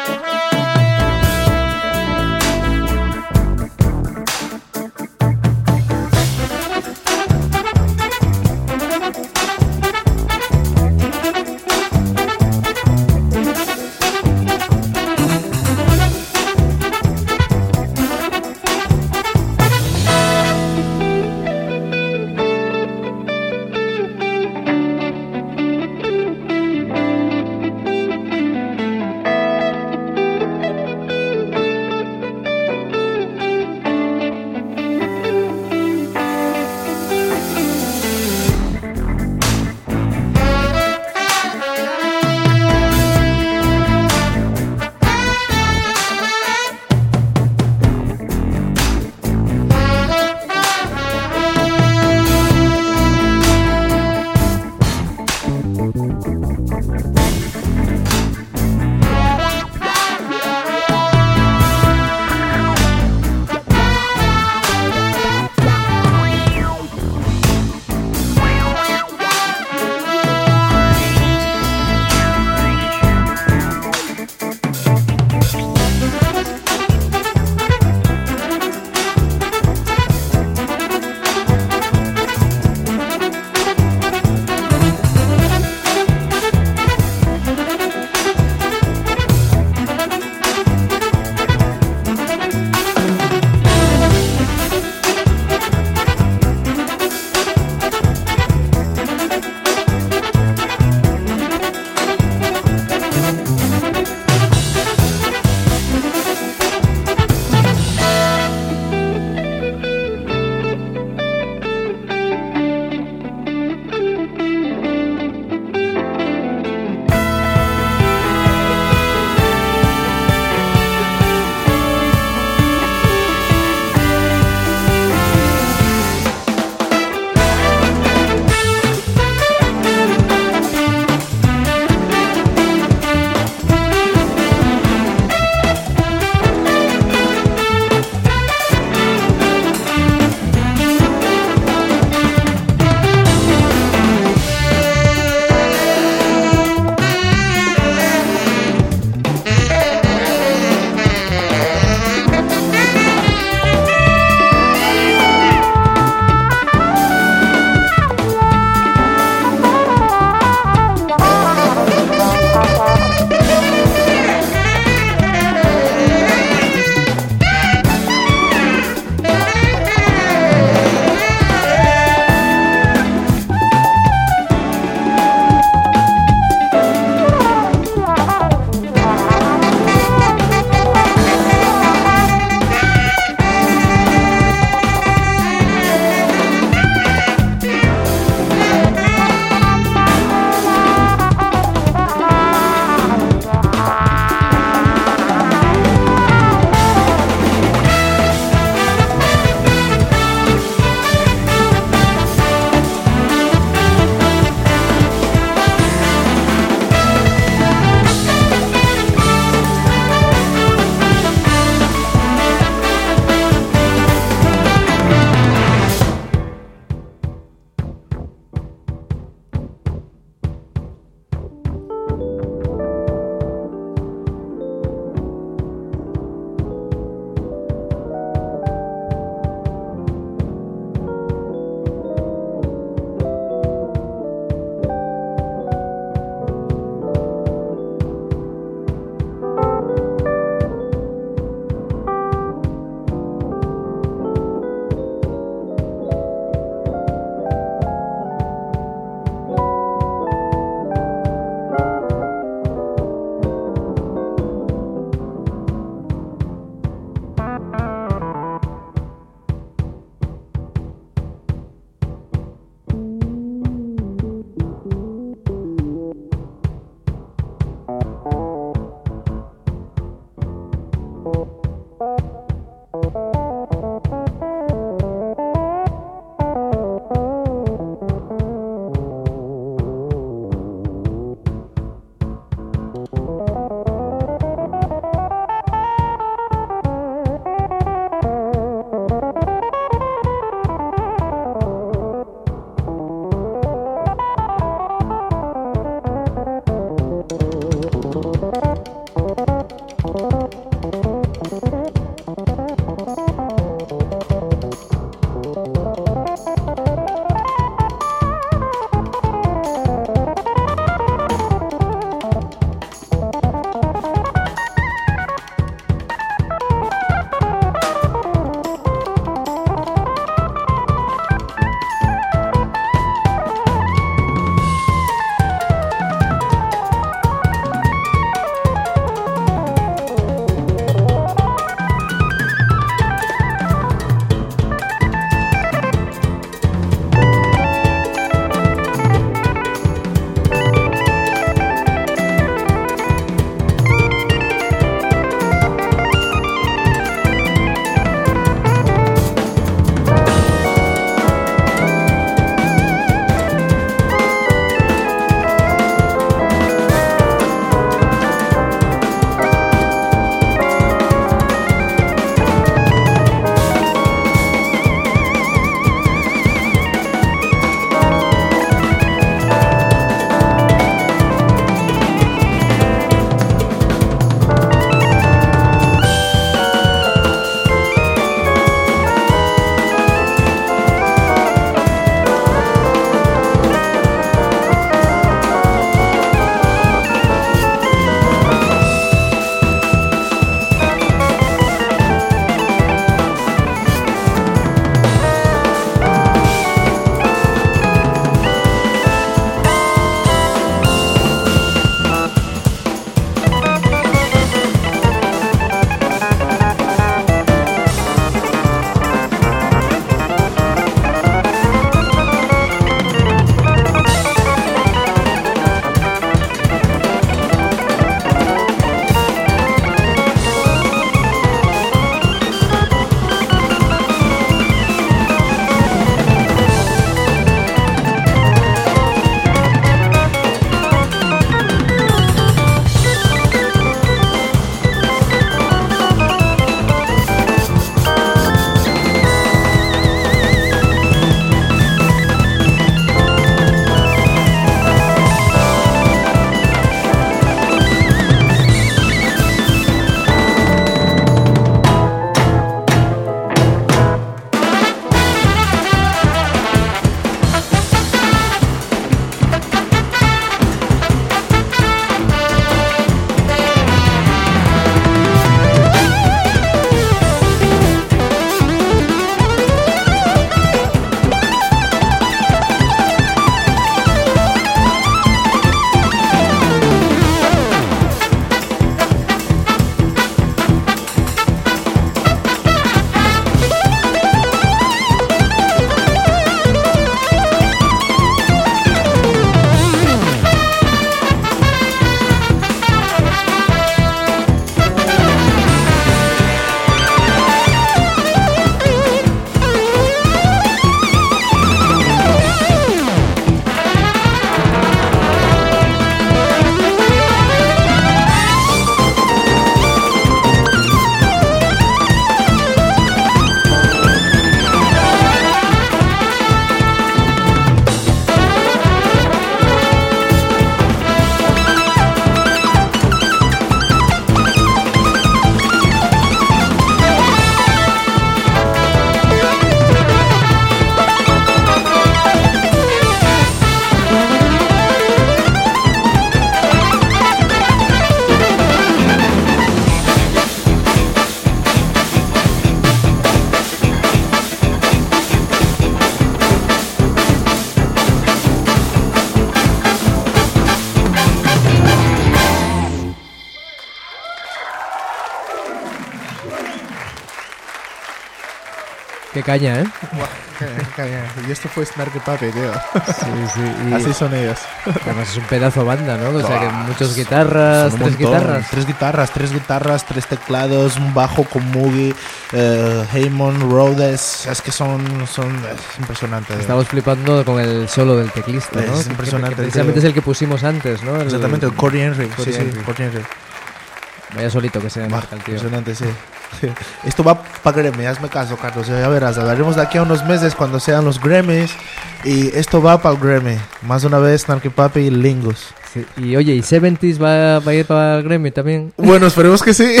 Speaker 1: Qué caña, ¿eh?
Speaker 2: Buah, qué caña. Y esto fue Snarky Puppy, tío.
Speaker 1: Sí, sí. Y
Speaker 2: así son ellos.
Speaker 1: Además es un pedazo banda, ¿no? O sea, que
Speaker 2: Buah,
Speaker 1: muchas guitarras,
Speaker 2: son un
Speaker 1: tres
Speaker 2: montón.
Speaker 1: guitarras.
Speaker 2: Tres guitarras, tres guitarras, tres teclados, un bajo con Moogie, eh, Hammond, Rhodes. Es que son, son es impresionante.
Speaker 1: Estamos flipando con el solo del teclista, ¿no?
Speaker 2: Es
Speaker 1: Que-
Speaker 2: impresionante,
Speaker 1: que- que precisamente
Speaker 2: tío.
Speaker 1: es el que pusimos antes, ¿no? El-
Speaker 2: Exactamente, el Corey Henry.
Speaker 1: Corey
Speaker 2: sí,
Speaker 1: Henry.
Speaker 2: sí, Corey Henry.
Speaker 1: Vaya solito que se
Speaker 2: Bah,
Speaker 1: marca el tío.
Speaker 2: impresionante, sí. Esto va para Grammy, hazme caso, Carlos. Ya verás, hablaremos de aquí a unos meses cuando sean los Grammys. Y esto va para el Grammy. Más una vez, Snarky Puppy y Lingus.
Speaker 1: Sí. Y oye, ¿y seventies va, va a ir para el Grammy también?
Speaker 2: Bueno, esperemos que sí.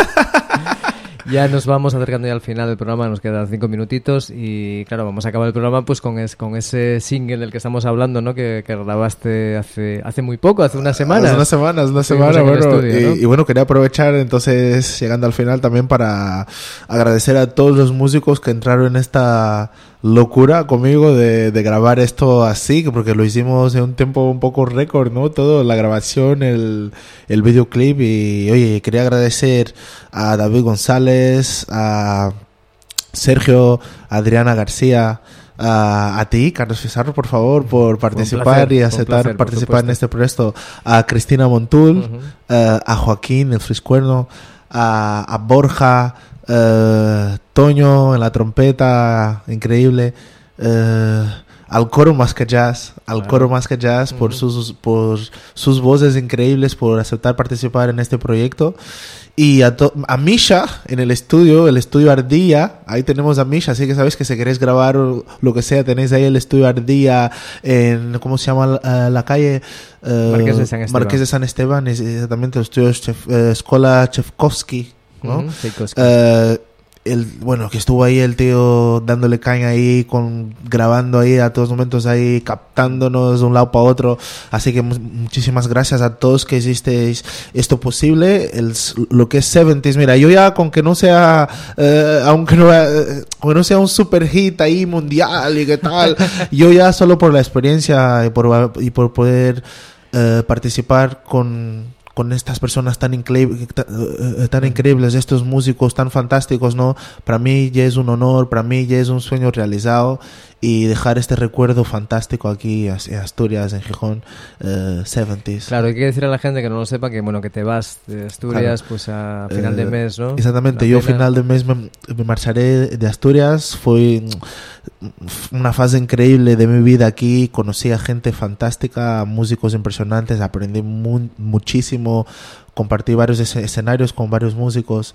Speaker 1: Ya nos vamos acercando ya al final del programa, nos quedan cinco minutitos y claro, vamos a acabar el programa pues con, es, con ese single del que estamos hablando, ¿no? Que, que grabaste hace hace muy poco, hace unas semanas.
Speaker 2: Hace unas semanas, una
Speaker 1: Estuvimos
Speaker 2: semana,
Speaker 1: en el
Speaker 2: bueno.
Speaker 1: estudio, ¿no?
Speaker 2: y, y bueno, quería aprovechar entonces, llegando al final, también para agradecer a todos los músicos que entraron en esta locura conmigo de, de grabar esto así, porque lo hicimos en un tiempo un poco récord, ¿no? Todo, la grabación, el, el videoclip. Y oye, quería agradecer a David González, a Sergio, a Adriana García, a, a ti, Carlos Pizarro, por favor, por participar
Speaker 1: placer,
Speaker 2: y
Speaker 1: fue un
Speaker 2: aceptar
Speaker 1: placer, por
Speaker 2: participar en
Speaker 1: supuesto.
Speaker 2: este proyecto, a Cristina Montul,
Speaker 1: Ujú.
Speaker 2: eh, a Joaquín, el Friscuerno, a, a Borja, eh, Toño en la trompeta, increíble, eh, al coro más que jazz, al
Speaker 1: Claro.
Speaker 2: coro más que jazz por
Speaker 1: Ujú.
Speaker 2: sus por sus voces increíbles, por aceptar participar en este proyecto. Y a, to- a Misha en el estudio, el estudio Ardilla, ahí tenemos a Misha, así que sabéis que si queréis grabar o lo que sea, tenéis ahí el estudio Ardilla en, ¿cómo se llama la, la calle? Eh,
Speaker 1: Marqués de San Esteban.
Speaker 2: Marqués de San Esteban, es exactamente el estudio Chef- eh, Escola Chefkovsky, ¿no?
Speaker 1: Ujú, Tchaikovsky.
Speaker 2: Eh, el, bueno, que estuvo ahí el tío dándole caña ahí, con grabando ahí a todos momentos ahí, captándonos de un lado para otro. Así que mu- muchísimas gracias a todos que hicisteis esto posible. El, lo que es seventies, mira, yo ya con que no sea, eh, aunque no, eh, aunque no sea un super hit ahí mundial y qué tal, yo ya solo por la experiencia y por, y por poder eh, participar con con estas personas tan, increíbles, tan increíbles, estos músicos tan fantásticos, ¿no? Para mí ya es un honor, para mí ya es un sueño realizado, y dejar este recuerdo fantástico aquí en Asturias, en Gijón, uh, seventies.
Speaker 1: Claro, hay que decir a la gente que no lo sepa que bueno que te vas de Asturias
Speaker 2: Claro.
Speaker 1: pues a final de
Speaker 2: Eh,
Speaker 1: mes, ¿no?
Speaker 2: Exactamente,
Speaker 1: La
Speaker 2: yo a
Speaker 1: pena.
Speaker 2: final de mes me, me marcharé de Asturias. Fue una fase increíble de mi vida aquí, conocí a gente fantástica, a músicos impresionantes, aprendí mu- muchísimo, compartí varios es- escenarios con varios músicos.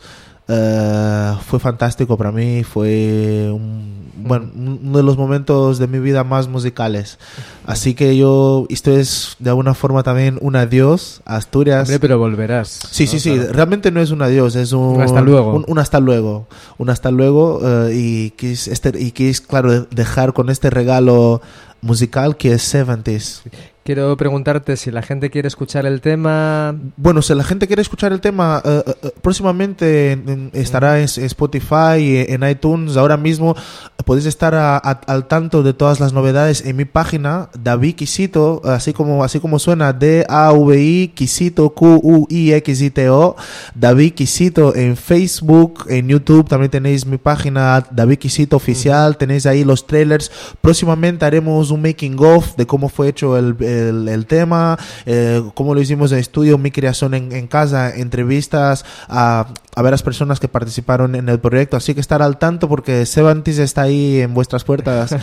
Speaker 2: Uh, fue fantástico para mí, fue un, bueno, uno de los momentos de mi vida más musicales. Así que yo, esto es de alguna forma también un adiós a Asturias.
Speaker 1: Hombre, pero volverás.
Speaker 2: Sí,
Speaker 1: ¿no?
Speaker 2: sí, sí,
Speaker 1: Claro.
Speaker 2: realmente no es un adiós, es un,
Speaker 1: Un hasta luego.
Speaker 2: Un, un hasta luego, un hasta luego, eh, y quis, este, y quis, claro, dejar con este regalo musical que es seventies.
Speaker 1: Quiero preguntarte si la gente quiere escuchar el tema.
Speaker 2: Bueno, si la gente quiere escuchar el tema, eh, eh, próximamente en- en- estará en Spotify y en iTunes. Ahora mismo podéis estar a- a- al tanto de todas las novedades en mi página, David Quisito, así como, así como suena, D A V I Quisito, Q U I X I T O, David Quisito en Facebook, en YouTube también tenéis mi página, David Quisito Oficial, tenéis ahí los trailers. Próximamente haremos un making of de cómo fue hecho el, el, el tema, eh, cómo lo hicimos en estudio, mi creación en, en casa, entrevistas a, a varias personas que participaron en el proyecto, así que estar al tanto porque seventies está ahí en vuestras puertas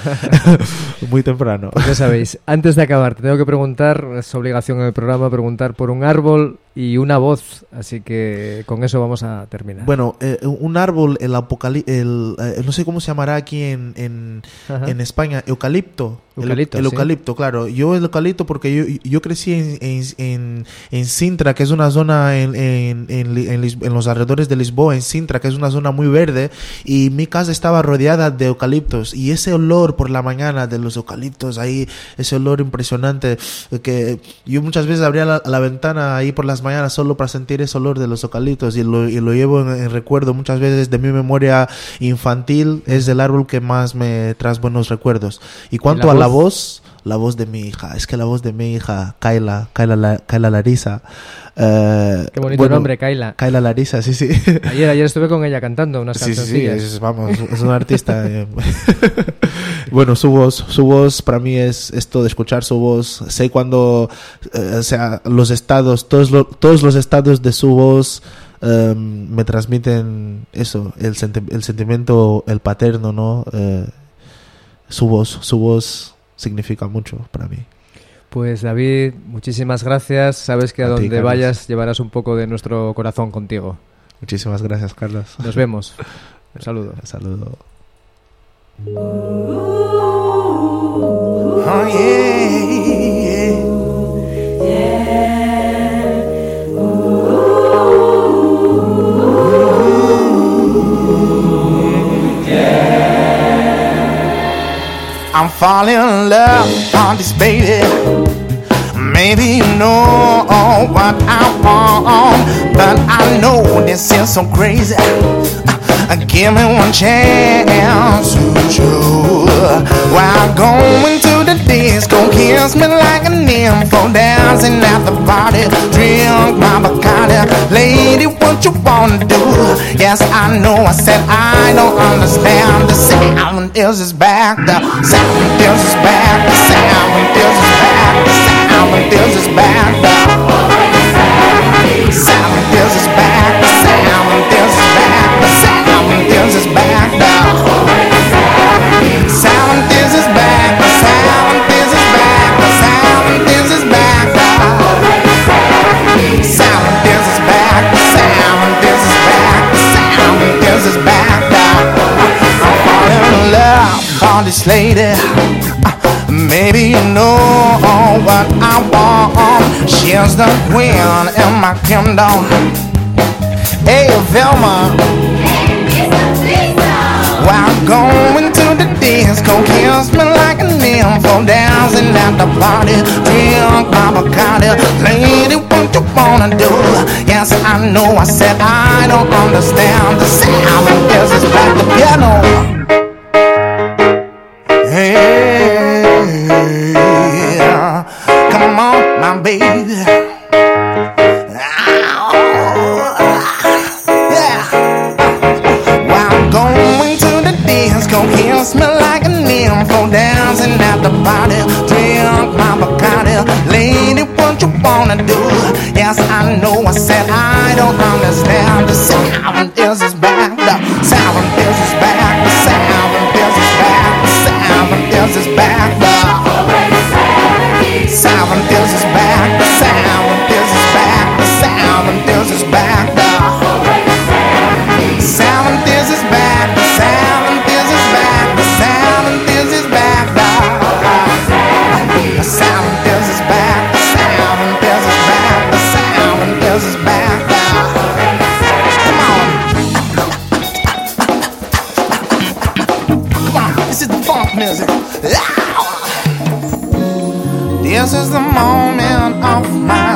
Speaker 2: muy temprano.
Speaker 1: Pues ya sabéis, antes de acabar, te tengo que preguntar, es obligación en el programa, preguntar por un árbol y una voz, así que con eso vamos a terminar.
Speaker 2: Bueno, eh, un árbol, el apocalipto, el, eh, no sé cómo se llamará aquí en, en,
Speaker 1: Ajá.
Speaker 2: en España, eucalipto.
Speaker 1: Eucalipto,
Speaker 2: el, el
Speaker 1: sí.
Speaker 2: eucalipto, claro. Yo el eucalipto porque yo, yo crecí en, en, en, en Sintra, que es una zona en, en, en, Li- en Lis- en los alrededores de Lisboa, en Sintra, que es una zona muy verde, y mi casa estaba rodeada de eucaliptos, y ese olor por la mañana de los eucaliptos ahí, ese olor impresionante, que yo muchas veces abría la, la ventana ahí por las las mañanas solo para sentir ese olor de los eucaliptos y lo, y lo llevo en, en recuerdo muchas veces de mi memoria infantil. Es el árbol que más me trae buenos recuerdos. Y cuanto
Speaker 1: ¿Y la
Speaker 2: a la
Speaker 1: voz?
Speaker 2: voz, la voz de mi hija, es que la voz de mi hija, Kayla, Kayla, La- Kayla Larisa. eh,
Speaker 1: Qué bonito
Speaker 2: bueno,
Speaker 1: nombre, Kayla.
Speaker 2: Kayla Larisa, sí, sí.
Speaker 1: Ayer, ayer estuve con ella cantando unas
Speaker 2: Sí, sí, sí,
Speaker 1: cancioncillas.
Speaker 2: es, vamos, es una artista. eh. Bueno, su voz, su voz para mí es esto de escuchar su voz. Sé cuando, eh, o sea, los estados, todos, lo- todos los estados de su voz eh, me transmiten eso, el, senti- el sentimiento, el paterno, ¿no? Eh, su voz, su voz significa mucho para mí.
Speaker 1: Pues David, muchísimas gracias. Sabes que a,
Speaker 2: A ti,
Speaker 1: donde
Speaker 2: Carlos.
Speaker 1: vayas llevarás un poco de nuestro corazón contigo.
Speaker 2: Muchísimas gracias, Carlos.
Speaker 1: Nos vemos. Un saludo.
Speaker 2: Un saludo.
Speaker 8: Oh yeah, I'm falling in love on this baby. Maybe you know what I want, but I know this is so crazy. Uh, give me one chance to show. While going to the disco, kiss me like an info, dancing at the party, drink my Bacardi. Lady, what you wanna do? Yes, I know, I said I don't understand. The sound is is back, the sound is is back, the sound is is back, the sound is is back, the sound is is back, the sound is is back, the sound is is back, the sound is is back, the sound is is back, the sound is is back, the sound is is back, the sound is is back, the sound is is back, I'm falling in love on this lady. Maybe you know what I want. She's the queen in my kingdom. Hey, Velma. While going to the disco, kiss me like an info, dancing at the party, drink my Bacardi. Lady, what you wanna do? Yes, I know, I said I don't understand. The sound is is back, the piano. Come on, my baby. Yeah. While going to the disco, kiss me like an info, dancing at the party, drink my Bacardi. Lady, what you wanna do? Yes, I know, I said I don't understand. The sound is is back, the sound is is back, the sound is is back, the sound is is back, the sound is is back, the sound is is back, the sound is is back, the sound is is back, the sound is is back, the sound is is back, the sound is is back, the sound is is back, the sound is is back, come on, come on, this is the funk music. This is the moment of my